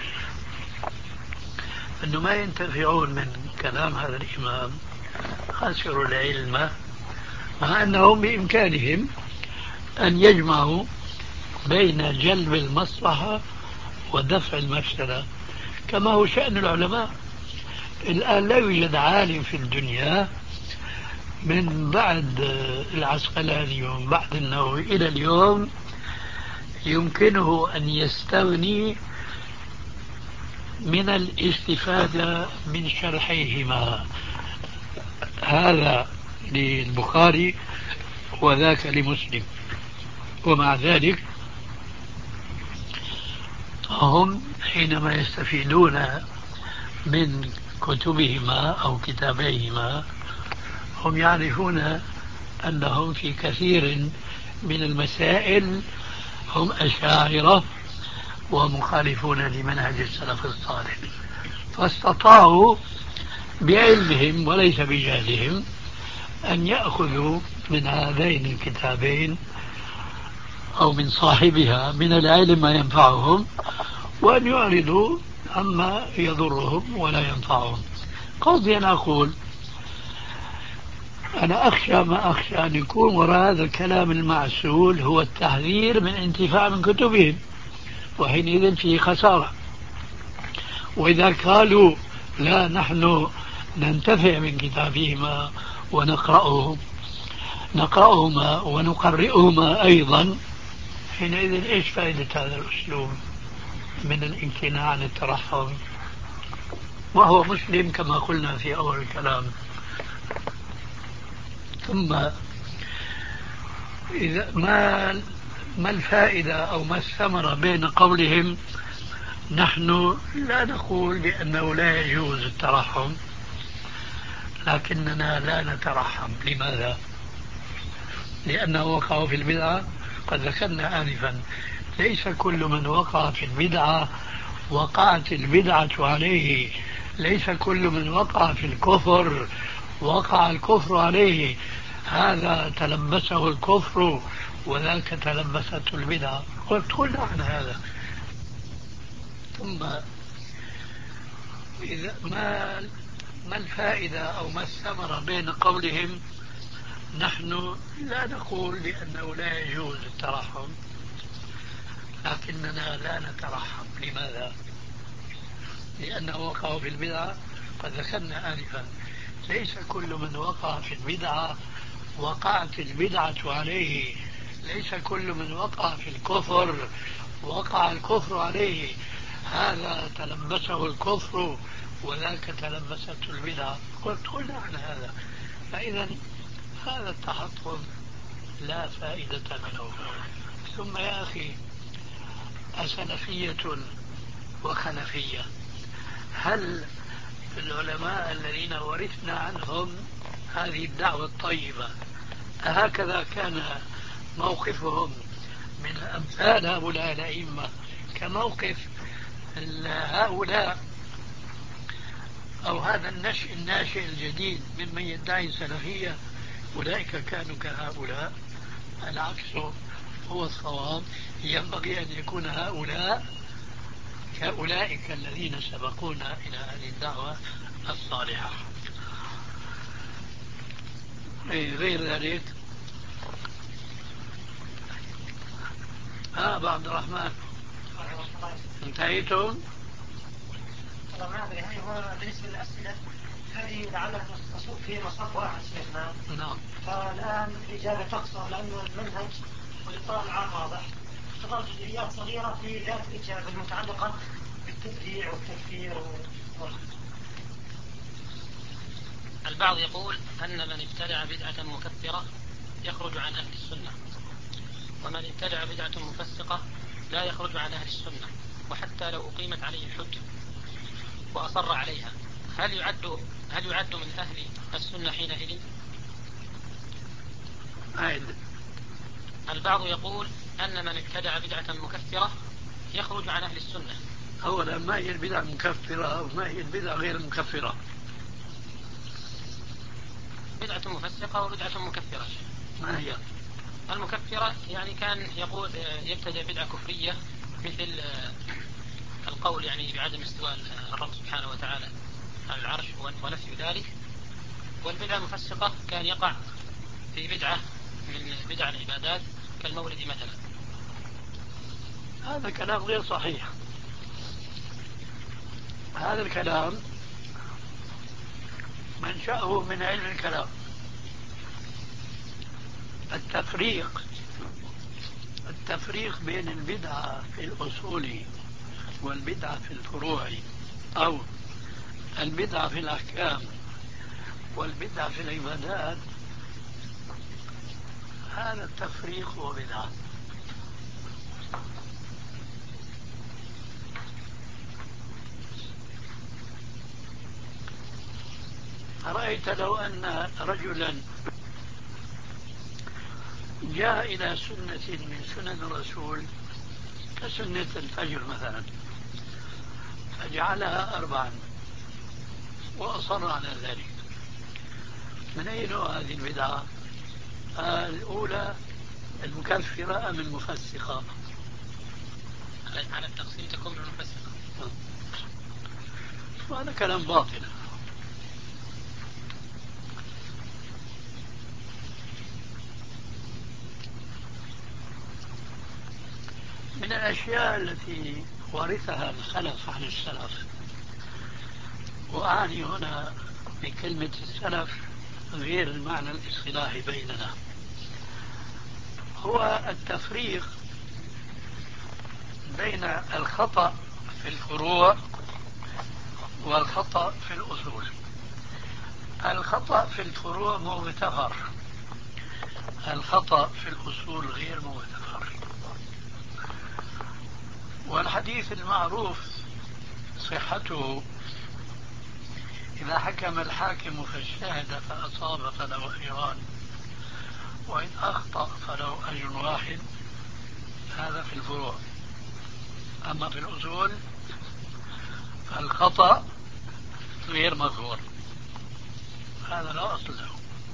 Speaker 4: أنه ما ينتفعون من كلام هذا الإمام، خسروا العلم، مع أنهم بإمكانهم أن يجمعوا بين جلب المصلحة ودفع المفسدة كما هو شأن العلماء. الآن لا يوجد عالم في الدنيا من بعد العسقلاني ومن بعد النووي إلى اليوم يمكنه أن يستغني من الاستفادة من شرحيهما، هذا للبخاري وذاك لمسلم. ومع ذلك هم حينما يستفيدون من كتبهما أو كتابيهما هم يعرفون أنهم في كثير من المسائل هم أشاعرة ومخالفون لمنهج السلف الصالح، فاستطاعوا بعلمهم وليس بجهلهم أن يأخذوا من هذين الكتابين أو من صاحبها من العلم ما ينفعهم، وأن يعرضوا عما يضرهم ولا ينفعهم. قصدي أنا أقول أنا أخشى ما أخشى أن يكون وراء هذا الكلام المعسول هو التحذير من انتفاع من كتبهم، وحينئذ فيه خسارة. وإذا قالوا لا نحن ننتفع من كتابهما ونقرأهم نقرأهما ونقرئهما أيضا، حينئذ إيش فائدة هذا الأسلوب من الامتناع عن الترحم وهو مسلم كما قلنا في أول الكلام؟ ثم إذا ما ما الفائدة أو ما الثمرة بين قولهم نحن لا نقول بأنه لا يجوز الترحم لكننا لا نترحم؟ لماذا؟ لأنه وقعوا في البدعة. قد ذكرنا آنفا ليس كل من وقع في البدعة وقعت البدعة عليه، ليس كل من وقع في الكفر وقع الكفر عليه، هذا تلبسه الكفر وذاك تلبسته البدعة. قلت قلنا عن هذا. ثم إذا ما ما الفائدة أو ما الثمرة بين قولهم نحن لا نقول بأنه لا يجوز الترحم لكننا لا نترحم؟ لماذا؟ لأنه وقعوا في البدعة. قد ذكرنا آنفا ليس كل من وقع في البدعة وقعت البدعة عليه، ليس كل من وقع في الكفر وقع الكفر عليه، هذا تلبسه الكفر وذاك تلبسته البدعة، قلت قلنا عن هذا. فإذا هذا التحطم لا فائدة منه. ثم يا أخي، أسلفية وخلفية، هل العلماء الذين ورثنا عنهم هذه الدعوة الطيبة هكذا كان موقفهم من أمثال هؤلاء الأئمة كموقف هؤلاء أو هذا النشء الناشئ الجديد ممن يدعي سلفية؟ أولئك كانوا كهؤلاء؟ العكس هو الصواب. ينبغي أن يكون هؤلاء كأولئك الذين سبقونا إلى هذه الدعوة الصالحة. غير ذلك ها أبو عبد الرحمن، انتهيتم؟
Speaker 6: والله ما أدري، هل هو بالنسبة للأسئلة هذه لعلها تصب في مصف واحد شيخنا؟
Speaker 4: نعم.
Speaker 6: فالآن الإجابة تقصر لأن المنهج والإطار العام واضح، تظل جزئيات صغيرة في ذات الإجابة المتعلقة بالتبديع والتكفير و...
Speaker 3: البعض يقول أن من ابتدع بدعة مكفرة يخرج عن أهل السنة، ومن ابتدع بدعة مفسقة لا يخرج عن أهل السنة، وحتى لو أقيمت عليه الحجة وأصر عليها، هل يعد هل يعد من أهل السنة حينئذ؟
Speaker 4: عيد.
Speaker 3: البعض يقول أن من ابتدع بدعة مكفرة يخرج عن أهل السنة.
Speaker 4: أولا، ما هي البدعة المكفرة وما هي البدعة غير المكفرة؟
Speaker 3: بدعة مفسقة وبدعة مكفرة.
Speaker 4: ما هي؟
Speaker 3: المكفرة يعني كان يقول يبتدع بدعة كفرية مثل القول يعني بعدم استواء الرب سبحانه وتعالى على العرش ونفي ذلك. والبدعة المفسقة كان يقع في بدعة من بدع العبادات كالمولد مثلا.
Speaker 4: هذا كلام غير صحيح. هذا الكلام منشأه من علم الكلام. التفريق التفريق بين البدعة في الأصول والبدعة في الفروع، أو البدعة في الأحكام والبدعة في العبادات، هذا التفريق هو بدعة. أرأيت لو أن رجلا جاء إلى سنة من سنن الرسول كسنة الفجر مثلا فجعلها أربعا وأصر على ذلك، من أي نوع هذه البدعة؟ الأولى المكفرة أم المفسقة؟
Speaker 3: على التقسيم تكون المفسقة.
Speaker 4: هذا كلام باطل. من الأشياء التي ورثها الخلف عن السلف، وأعني هنا بكلمة السلف غير المعنى الاصطلاحي بيننا، هو التفريق بين الخطأ في الفروع والخطأ في الأصول. الخطأ في الفروع مغتفر، الخطأ في الأصول غير مغتفر. والحديث المعروف صحته: إذا حكم الحاكم فاجتهد فأصاب فله أجران وإن أخطأ فله أجر واحد. هذا في الفروع. أما في الأصول فالخطأ غير مغفور، هذا لا أصل له،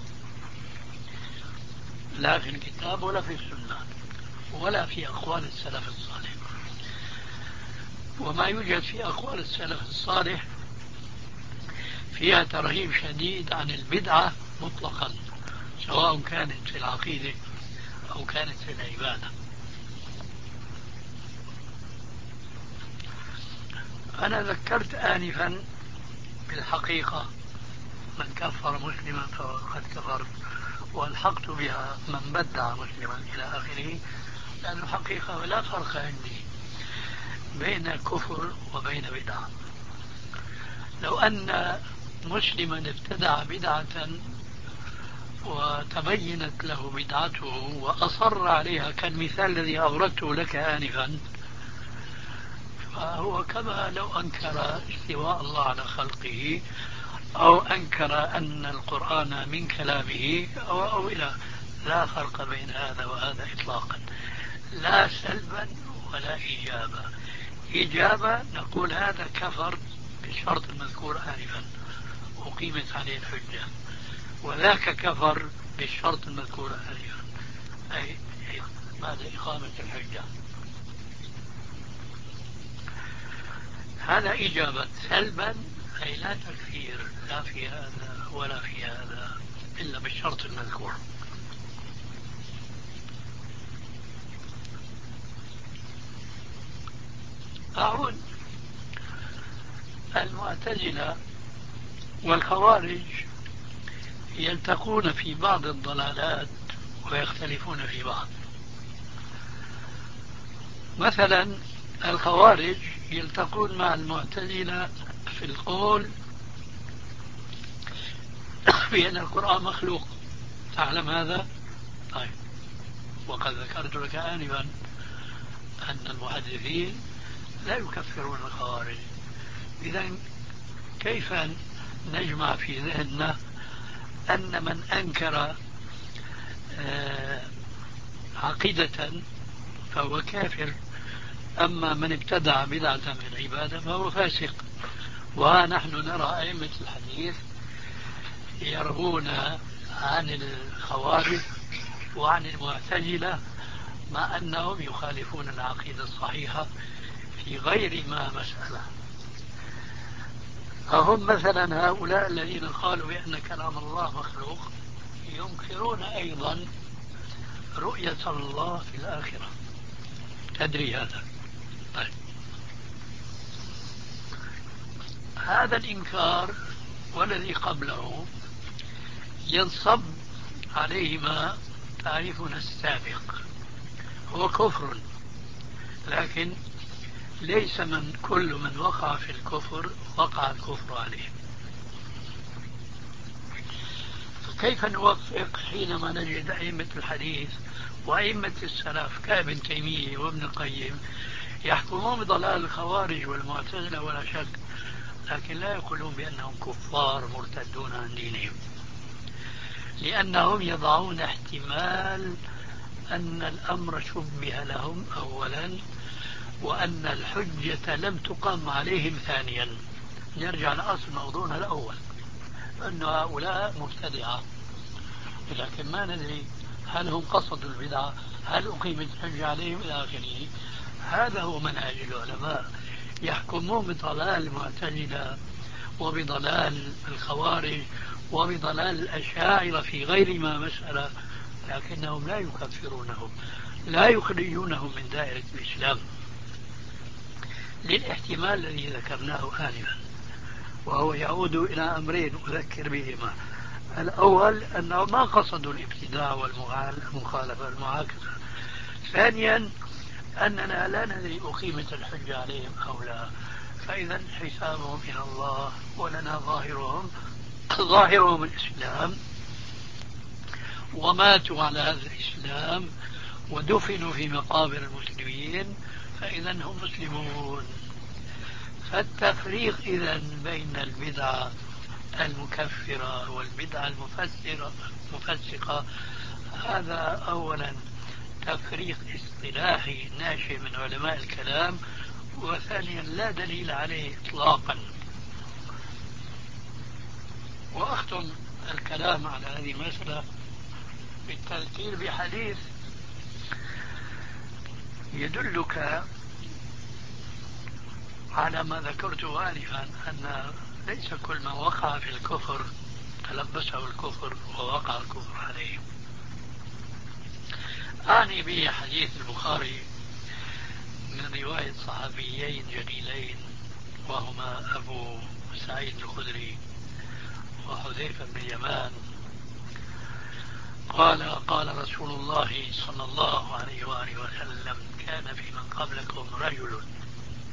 Speaker 4: لا في الكتاب ولا في السنة ولا في أقوال السلف الصالح. وما يوجد في أقوال السلف الصالح فيها ترهيب شديد عن البدعة مطلقا، سواء كانت في العقيدة أو كانت في العبادة. أنا ذكرت آنفا بالحقيقة من كفر مسلما فقد كفر، والحقت بها من بدع مسلما إلى آخره، لأن الحقيقة لا فرق عندي بين كفر وبين بدعة. لو أن مسلما ابتدع بدعة وتبينت له بدعته وأصر عليها كالمثال الذي أوردته لك آنفا، فهو كما لو أنكر استواء الله على خلقه أو أنكر أن القرآن من كلامه أو, أو إلى. لا فرق بين هذا وهذا إطلاقا، لا سلبا ولا إيجابا. إجابة نقول هذا كفر بالشرط المذكور آنفا أقيمت عليه الحجة، وذاك كفر بالشرط المذكور آنفا أي بعد إقامة الحجة. هذا إجابة. سلبا أي لا تكفير لا في هذا ولا في هذا إلا بالشرط المذكور. أعود. المعتزلة والخوارج يلتقون في بعض الضلالات ويختلفون في بعض. مثلا الخوارج يلتقون مع المعتزلة في القول بأن القرآن مخلوق. تعلم هذا؟ طيب. وقد ذكرت لك آنفا أن المحدثين لا يكفرون الخوارج. إذا كيف نجمع في ذهننا أن من أنكر عقيدة فهو كافر، أما من ابتدع بدعة في العبادة فهو فاسق؟ ونحن نرى أئمة الحديث يروون عن الخوارج وعن المعتزلة مع أنهم يخالفون العقيدة الصحيحة في غير ما مسألة. فهم مثلا هؤلاء الذين قالوا بأن كلام الله مخلوق ينكرون أيضا رؤية الله في الآخرة. تدري هذا؟ طيب. هذا الإنكار والذي قبله ينصب عليهما تعريفنا السابق، هو كفر، لكن ليس من كل من وقع في الكفر وقع الكفر عليه. فكيف نوفق حينما نجد أئمة الحديث وأئمة السلف كابن تيمية وابن القيم يحكمون بضلال الخوارج والمعتزلة ولا شك، لكن لا يقولون بأنهم كفار مرتدون عن دينهم، لأنهم يضعون احتمال أن الأمر شبه لهم أولا، وأن الحجة لم تقام عليهم ثانيا. نرجع لأصل موضوعنا الأول، أن هؤلاء مبتدعة، لكن ما ندري هل هم قصدوا البدعة، هل أقيمت الحجة عليهم إلى آخره. هذا هو منهج العلماء، يحكمون بضلال المعتزلة وبضلال الخوارج وبضلال الأشاعرة في غير ما مسألة، لكنهم لا يكفرونهم، لا يخرجونهم من دائرة الإسلام، للاحتمال الذي ذكرناه آنفا، وهو يعود إلى أمرين أذكر بهما. الأول أنه ما قصدوا الابتداع والمخالفة والمعاكسة. ثانيا أننا لا ندري أقيمت الحجة عليهم أو لا، فإذا حسابهم إلى الله، ولنا ظاهرهم ظاهرهم الإسلام، وماتوا على هذا الإسلام ودفنوا في مقابر المسلمين، فإذا هم مسلمون. فالتفريق إذا بين البدعة المكفرة والبدعة المفسرة مفسقة، هذا أولا تفريق اصطلاحي ناشئ من علماء الكلام، وثانيا لا دليل عليه إطلاقا. وأختم الكلام على هذه المسألة بالتذكير بحديث يدلك على ما ذكرته آنفا، أن ليس كل من وقع في الكفر تلبسه الكفر ووقع الكفر عليه. أعني به حديث البخاري من رواية صحابيين جليلين، وهما أبو سعيد الخدري وحذيفة بن اليمان، قال قال رسول الله صلى الله عليه وآله وسلم: كان في من قبلكم رجل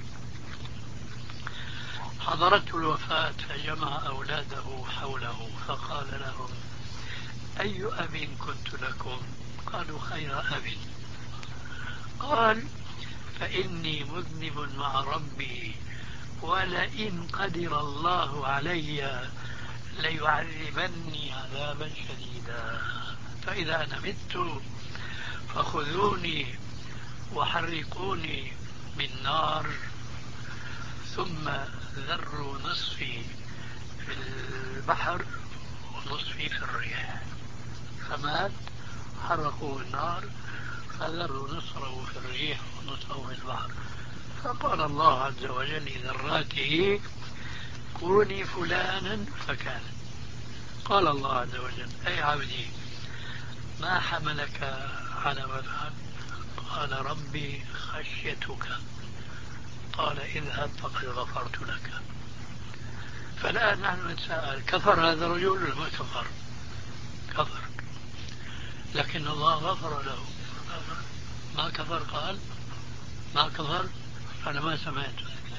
Speaker 4: حضرته الوفاة فجمع أولاده حوله فقال لهم: أي أب كنت لكم؟ قالوا: خير أب. قال: فإني مذنب مع ربي، ولئن قدر الله علي ليعذبني عذابا شديدا، فإذا أنا مت فخذوني وحرقوني بالنار ثم ذروا نصفي في البحر ونصفي في الريح. فمات، حرقوه النار، فذروا نصره في الريح ونصره في البحر. فقال الله عز وجل لذراته: كوني فلانا فكان. قال الله عز وجل: أي عبدي ما حملك على ما فعلت؟ قال: ربي خشيتك. قال: اذهب فقد غفرت لك. فالآن نحن نتساءل: كفر هذا الرجل ولا ما كفر؟ كفر، لكن الله غفر له. ما كفر؟ قال ما كفر. أنا ما سمعت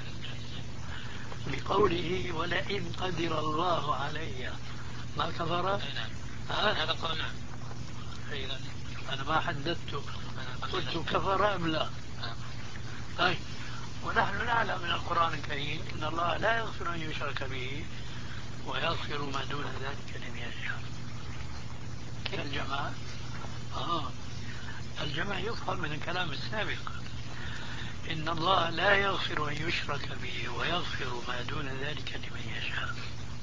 Speaker 4: بقوله ولئن قدر الله علي ما كفر. هذا قال نعم. أنا ما حددته، قلت كفر أم لا. طيب، ونحن نعلم من القرآن الكريم إن الله لا يغفر أن يشرك به ويغفر ما دون ذلك لمن يشاء. الجماعة آه الجماعة يفهم من الكلام السابق إن الله لا يغفر أن يشرك به ويغفر ما دون ذلك لمن يشاء.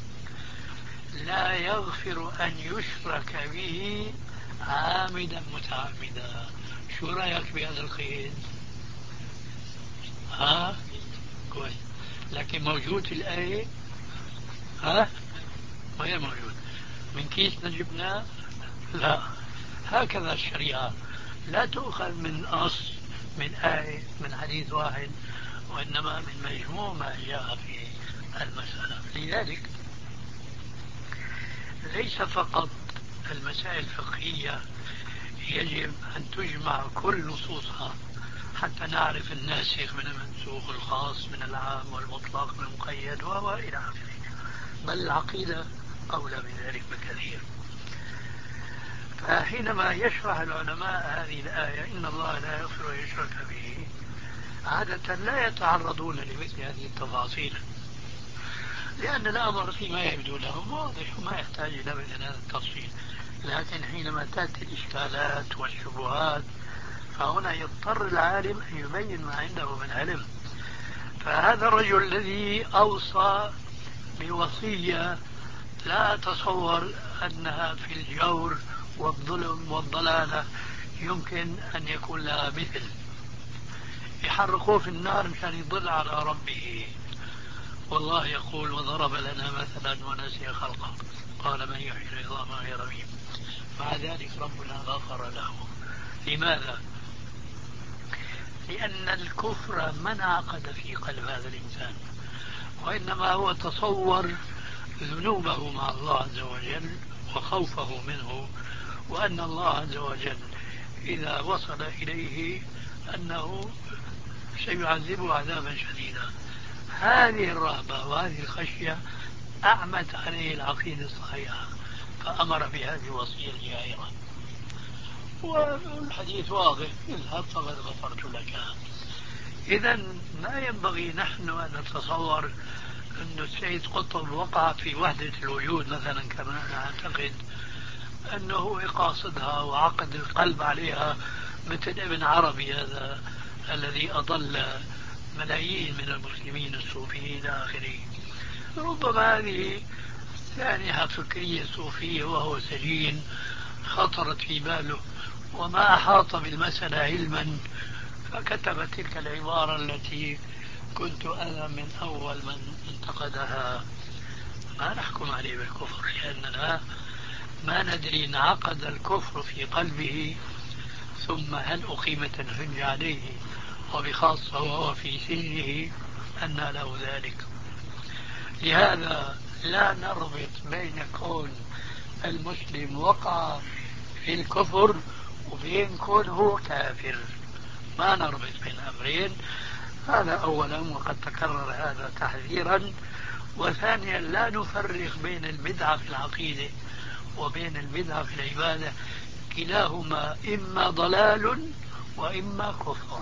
Speaker 4: لا يغفر أن يشرك به عامدا متعمدا. شو رأيك بهذا القيد؟ ها كويس، لكن موجود في الآية؟ ها ما هي موجود من كيسنا جبناه؟ لا، هكذا الشريعة لا تؤخذ من أصل، من آية، من حديث واحد، وإنما من مجموع ما جاء في المسألة. لذلك ليس فقط المسائل الفقهية يجب أن تجمع كل نصوصها حتى نعرف الناسخ من المنسوخ، الخاص من العام، والمطلق من المقيد، وإلى آخره، بل العقيدة أولى من ذلك بكثير. فحينما يشرح العلماء هذه الآية إن الله لا يغفر أن يشرك به، عادة لا يتعرضون لمثل هذه التفاصيل، لأن الأمر فيما يبدو لهم واضح وما يحتاج إلى مثل هذا التفصيل. لكن حينما تأتي الإشكالات والشبهات فهنا يضطر العالم أن يبين ما عنده من علم. فهذا الرجل الذي أوصى بوصية لا أتصور أنها في الجور والظلم والضلالة يمكن أن يكون لها مثل، يحرقوه في النار مشان يضل على ربه. والله يقول: وضرب لنا مثلا ونسي خلقه قال من يحيي العظام وهي رميم. مع ذلك ربنا غفر له. لماذا؟ لأن الكفر ما انعقد في قلب هذا الإنسان، وإنما هو تصور ذنوبه مع الله عز وجل وخوفه منه، وأن الله عز وجل إذا وصل إليه أنه سيعذبه عذابا شديدا. هذه الرهبة وهذه الخشية أعمت عليه العقيدة الصحيحة فأمر بهذه الوصية الجائرة. والحديث واضح: اذهب فقد غفرت لك. إذا ما ينبغي نحن أن نتصور أن السيد قطب وقع في وحدة الوجود مثلا كما أنا أعتقد، أنه قاصدها وعقد القلب عليها مثل ابن عربي هذا الذي أضل ملايين من المسلمين الصوفيين إلى آخره. ربما هذه سانحة فكرية صوفية وهو سجين خطرت في باله وما أحاط بالمسألة علما فكتب تلك العبارة التي كنت أنا من أول من انتقدها. ما نحكم عليه بالكفر لأننا ما ندري إن عقد الكفر في قلبه ثم هل أقيمت الحجة عليه، وبخاصة وهو في سجنه أن له ذلك. لهذا لا نربط بين كون المسلم وقع في الكفر وبين كونه كافر، ما نربط بين أمرين. هذا أولا، وقد تكرر هذا تحذيرا وثانيا لا نفرق بين البدعة في العقيدة وبين البدعة في العبادة، كلاهما إما ضلال وإما كفر.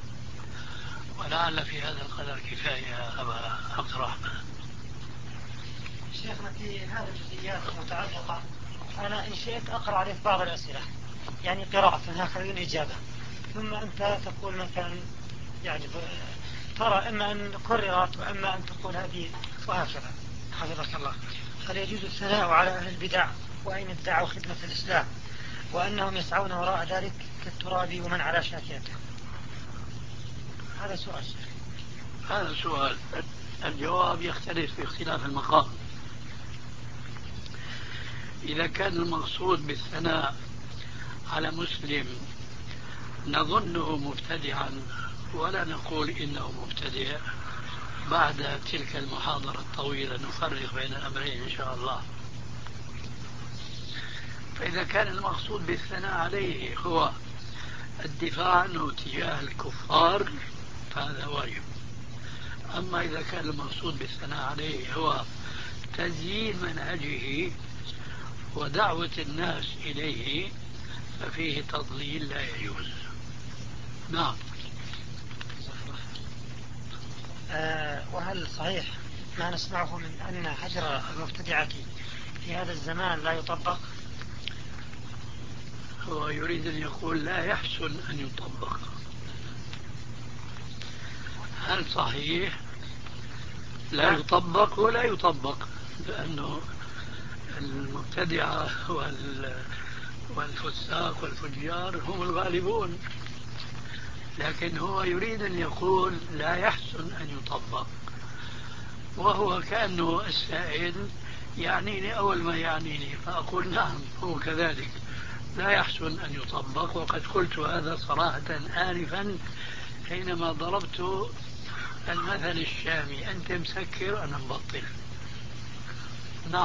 Speaker 4: ولعل في هذا القدر كفاية يا أبا عبد الرحمن.
Speaker 6: شيخنا في هذه الجزئيات المتعلقة أنا إن شئت أقرأ عليك بعض الأسئلة يعني قراءة هكذا بدون إجابة، ثم أنت تقول مثلا يعني ترى إما أن كررت وإما أن تقول هذه وهكذا. حفظك الله. هل يجوز الثناء على أهل البدع وإن ادعوا خدمة الإسلام وأنهم يسعون وراء ذلك كالترابي ومن على شاكيته؟ هذا سؤال.
Speaker 4: هذا سؤال الجواب يختلف في اختلاف المقام. إذا كان المقصود بالثناء على مسلم نظنه مبتدعا ولا نقول إنه مبتدع، بعد تلك المحاضرة الطويلة نفرق بين الأمرين إن شاء الله. فإذا كان المقصود بالثناء عليه هو الدفاع عنه تجاه الكفار فهذا واجب. أما إذا كان المقصود بالثناء عليه هو تزيين منهجه ودعوة الناس إليه ففيه تضليل لا يجوز. نعم.
Speaker 6: أه وهل صحيح ما نسمعه من أن هجر المبتدعة في هذا الزمان لا يطبق؟
Speaker 4: هو يريد أن يقول لا يحسن أن يطبق. هل صحيح لا يطبق؟ ولا يطبق، لأنه المبتدعة والفساق والفجار هم الغالبون، لكن هو يريد أن يقول لا يحسن أن يطبق، وهو كأنه السائل يعنيني أول ما يعنيني، فأقول نعم هو كذلك لا يحسن أن يطبق. وقد قلت هذا صراحة آنفا حينما ضربت المثل الشامي: أنت مسكر أنا مبطل. نعم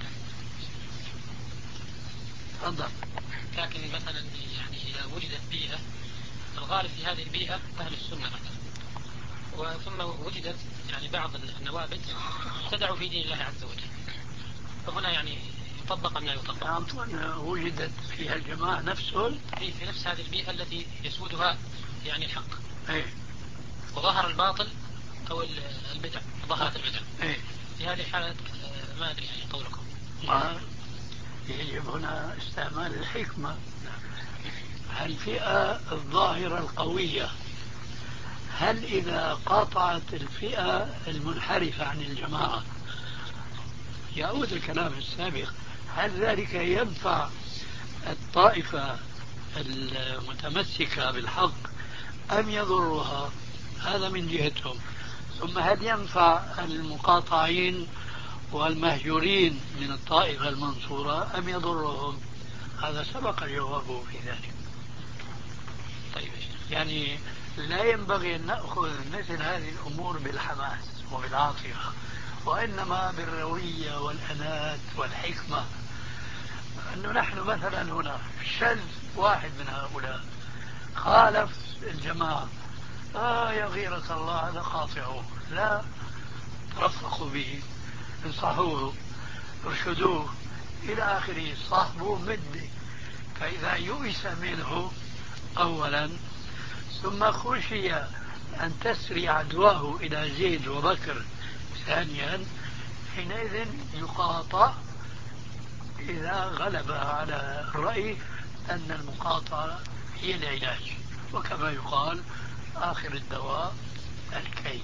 Speaker 4: تفضل.
Speaker 3: لكن مثلا يعني إذا وجدت بيئة، الغالب في هذه البيئة أهل السنة مثلا، وثم وجدت يعني بعض النوابت ابتدعوا في دين الله عز وجل، فهنا يعني يطبق أم لا يطبق؟
Speaker 4: نعم وجدت فيها الجماعة نفسهم
Speaker 3: في, في نفس هذه البيئة التي يسودها يعني الحق.
Speaker 4: أي.
Speaker 3: وظهر الباطل أو البدع، ظهرت البدع.
Speaker 4: أي.
Speaker 3: في هذه الحالة ما أدري يعني قولكم.
Speaker 4: ما يجب هنا استعمال الحكمة. الفئة الظاهرة القوية هل إذا قاطعت الفئة المنحرفة عن الجماعة، يعود الكلام السابق، هل ذلك ينفع الطائفة المتمسكة بالحق أم يضرها؟ هذا من جهتهم. ثم هل ينفع المقاطعين والمهجورين من الطائفة المنصورة أم يضرهم؟ هذا سبق الجواب في ذلك.
Speaker 3: طيب
Speaker 4: يعني لا ينبغي أن نأخذ مثل هذه الأمور بالحماس وبالعاطفة، وإنما بالروية والأنات والحكمة. أنه نحن مثلا هنا شذ واحد من هؤلاء خالف الجماعة، آه يا غيرة الله هذا قاطعوه، لا، ترفقوا به، انصحوه، ارشدوه إلى آخره، صاحبوه مده. فإذا يؤس منه أولا ثم خشي أن تسري عدواه إلى زيد وبكر ثانيا، حينئذ يقاطع إذا غلب على الرأي أن المقاطعة هي العلاج، وكما يقال آخر الدواء الكي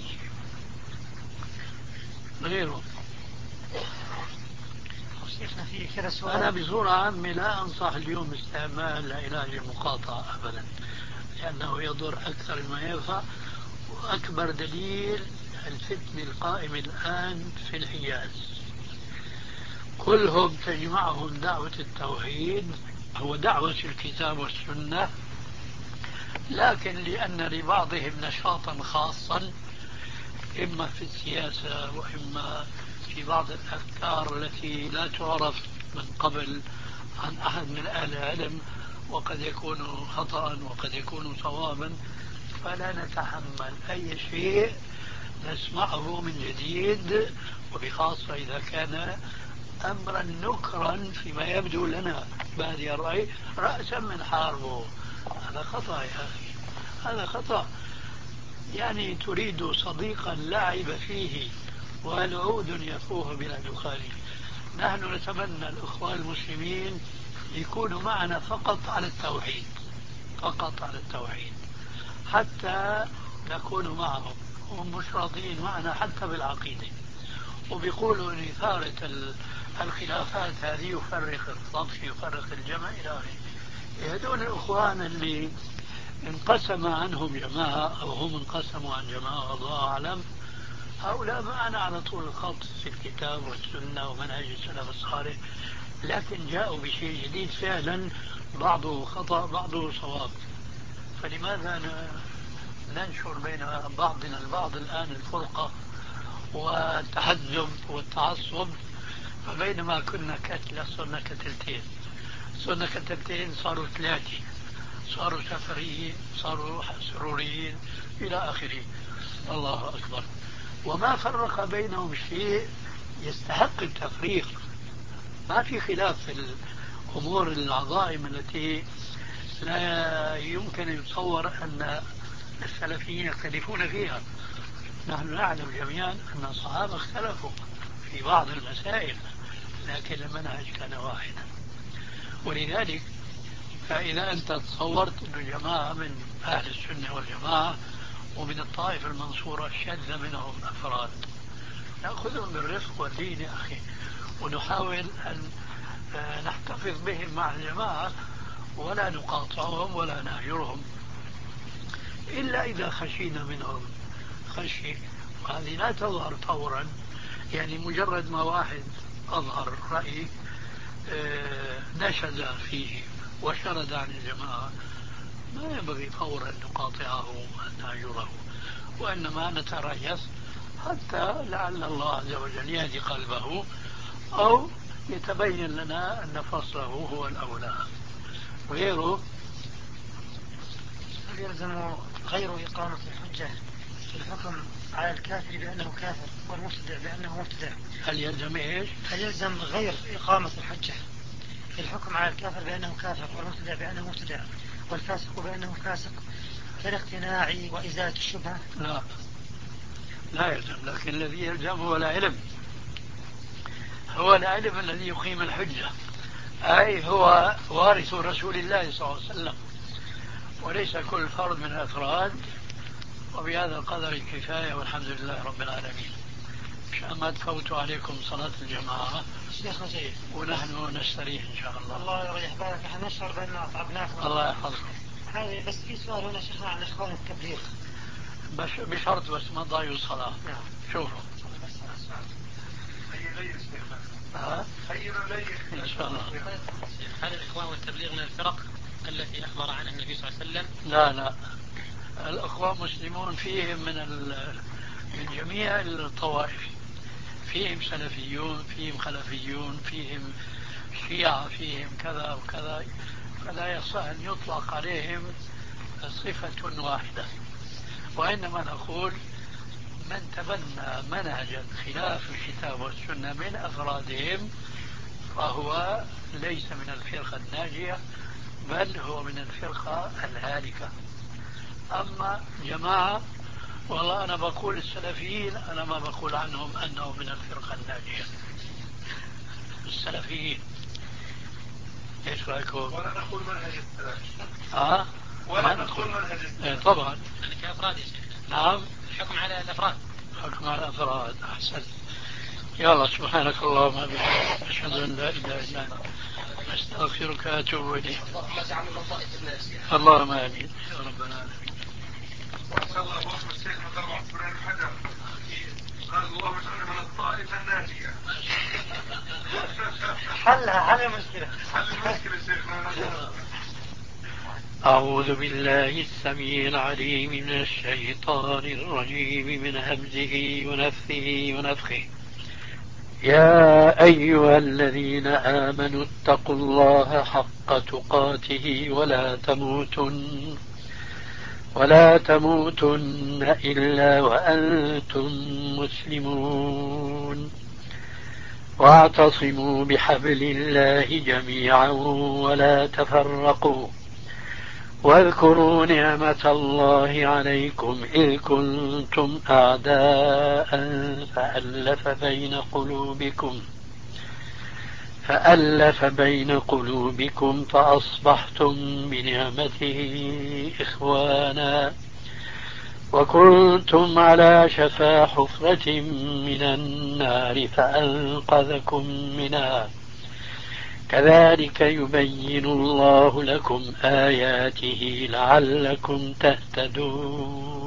Speaker 4: غيره. أنا بصورة عامة لا أنصح اليوم استعمال علاج المقاطعة أبدا، لأنه يضر أكثر ما ينفع. وأكبر دليل الفتنة القائمة الآن في الحجاز، كلهم تجمعهم دعوة التوحيد، هو دعوة الكتاب والسنة، لكن لأن لبعضهم نشاطا خاصا إما في السياسة وإما في بعض الأفكار التي لا تعرف من قبل عن أحد من أهل العلم، وقد يكون خطأ وقد يكون صوابا، فلا نتحمل أي شيء نسمعه من جديد، وبخاصة إذا كان أمرا نكرا فيما يبدو لنا بادي الرأي رأسا من حاربه. هذا خطأ يا أخي، هذا خطأ. يعني تريد صديقا لا عيب فيه ولعود يفوه بلا دخان. نحن نتمنى الأخوة المسلمين يكونوا معنا فقط على التوحيد، فقط على التوحيد، حتى نكون معهم. هم مش راضين معنا حتى بالعقيدة، وبيقولوا ان إثارة الخلافات هذه يفرق الصف، يفرق الجمع إلى آخره. هذول الأخوان اللي انقسم عنهم جماعة أو هم انقسموا عن جماعة الله أعلم، هؤلاء معنا على طول الخط في الكتاب والسنة ومنهج السلف الصالح، لكن جاءوا بشيء جديد فعلا، بعضه خطأ بعضه صواب. فلماذا ننشر بين بعضنا البعض الآن الفرقة والتحزب والتعصب؟ فبينما كنا كتلة صرنا كتلتين، صرنا كتلتين صاروا ثلاثة، صاروا سفريين، صاروا سروريين إلى آخره. الله أكبر. وما فرق بينهم شيء يستحق التفريق. ما في خلاف في الأمور العظائم التي لا يمكن أن يتصور أن السلفيين يختلفون فيها. نحن نعلم جميعا أن الصحابة اختلفوا في بعض المسائل، لكن المنهج كان واحدا. ولذلك فإذا أنت تصورت أن جماعة من أهل السنة والجماعة ومن الطائفة المنصورة شذ منهم أفراد، نأخذهم بالرفق والدين يا أخي، ونحاول أن نحتفظ بهم مع الجماعة ولا نقاطعهم ولا نهجرهم، إلا إذا خشينا منهم خشية. وهذه لا تظهر فورا، يعني مجرد ما واحد أظهر رأي نشد فيه وشرد عن الجماعة ما ينبغي فورا نقاطعه ونهجره، وإنما نتريث حتى لعل الله عز وجل يهدي قلبه أو يتبين لنا أن فصله هو الأولى. غيره
Speaker 6: هل يلزم غير إقامة الحجة في الحكم على الكافر بأنه كافر والمبتدع بأنه مبتدع؟
Speaker 4: هل يلزم إيش؟
Speaker 6: هل يلزم غير إقامة الحجة في الحكم على الكافر بأنه كافر والمبتدع بأنه مبتدع والفاسق بأنه فاسق كالاقتناع وإزالة الشبهة؟
Speaker 4: لا، لا يلزم، لكن الذي يلزم هو العلم، هو العلم الذي يقيم الحجة، أي هو وارث رسول الله صلى الله عليه وسلم، وليس كل فرد من الأفراد. وبهذا القدر الكفاية، والحمد لله رب العالمين. مشان ما تفوتوا عليكم صلاة الجماعة
Speaker 6: شيخنا جيد،
Speaker 4: ونحن نستريح إن شاء الله.
Speaker 6: الله يريح بالك، احنا نشعر بأننا أتعبناكم.
Speaker 4: الله يحفظكم.
Speaker 6: هذه بس في سؤال هنا شيخنا عن إخوان التبليغ،
Speaker 4: بس بشرط بس ما تضيعوا الصلاة.
Speaker 6: نعم.
Speaker 4: شوفوا ها؟ إن شاء الله.
Speaker 3: هل الإخوان والتبليغ من الفرق التي أخبر عنها النبي صلى الله عليه وسلم؟
Speaker 4: لا لا، الأخوان مسلمون فيهم من من جميع الطوائف، فيهم سلفيون، فيهم خلفيون، فيهم شيعة، فيهم كذا وكذا، فلا يصح أن يطلق عليهم صفة واحدة. وإنما نقول من تبنى منهجا خلاف الكتاب والسنة من أفرادهم فهو ليس من الفرقة الناجية، بل هو من الفرقة الهالكة. أما جماعة، والله أنا بقول السلفيين، أنا ما بقول عنهم أنه من الفرقة الناجية. السلفيين ايش رايكم؟
Speaker 5: ولا نقول منهج السلف.
Speaker 4: اه
Speaker 5: ولا نقول منهج السلف.
Speaker 4: طبعا
Speaker 3: كأفراد يا شيخ.
Speaker 4: نعم،
Speaker 3: الحكم على الأفراد.
Speaker 4: حكم على الأفراد. أحسن. يلا سبحانك اللهم وبحمدك، أشهد أن لا إله إلا أنت، أستغفرك وأتوب إليك. اللهم آمين يا رب العالمين.
Speaker 5: وأسأل الله وصف الشيخ مدرع فلان الحجر قال الله اجعلنا من الطائفة الناجية.
Speaker 6: حلها حل المشكلة،
Speaker 5: حل المشكلة شيخنا.
Speaker 4: أعوذ بالله السميع العليم من الشيطان الرجيم من همزه ونفثه ونفخه. يا أيها الذين آمنوا اتقوا الله حق تقاته ولا تموتن ولا تموتن إلا وأنتم مسلمون واعتصموا بحبل الله جميعا ولا تفرقوا واذكروا نعمة الله عليكم إذ كنتم أعداء فألف بين قلوبكم فألف بين قلوبكم فأصبحتم بنعمته إخوانا وكنتم على شفا حفرة من النار فأنقذكم منها كذلك يبين الله لكم آياته لعلكم تهتدون.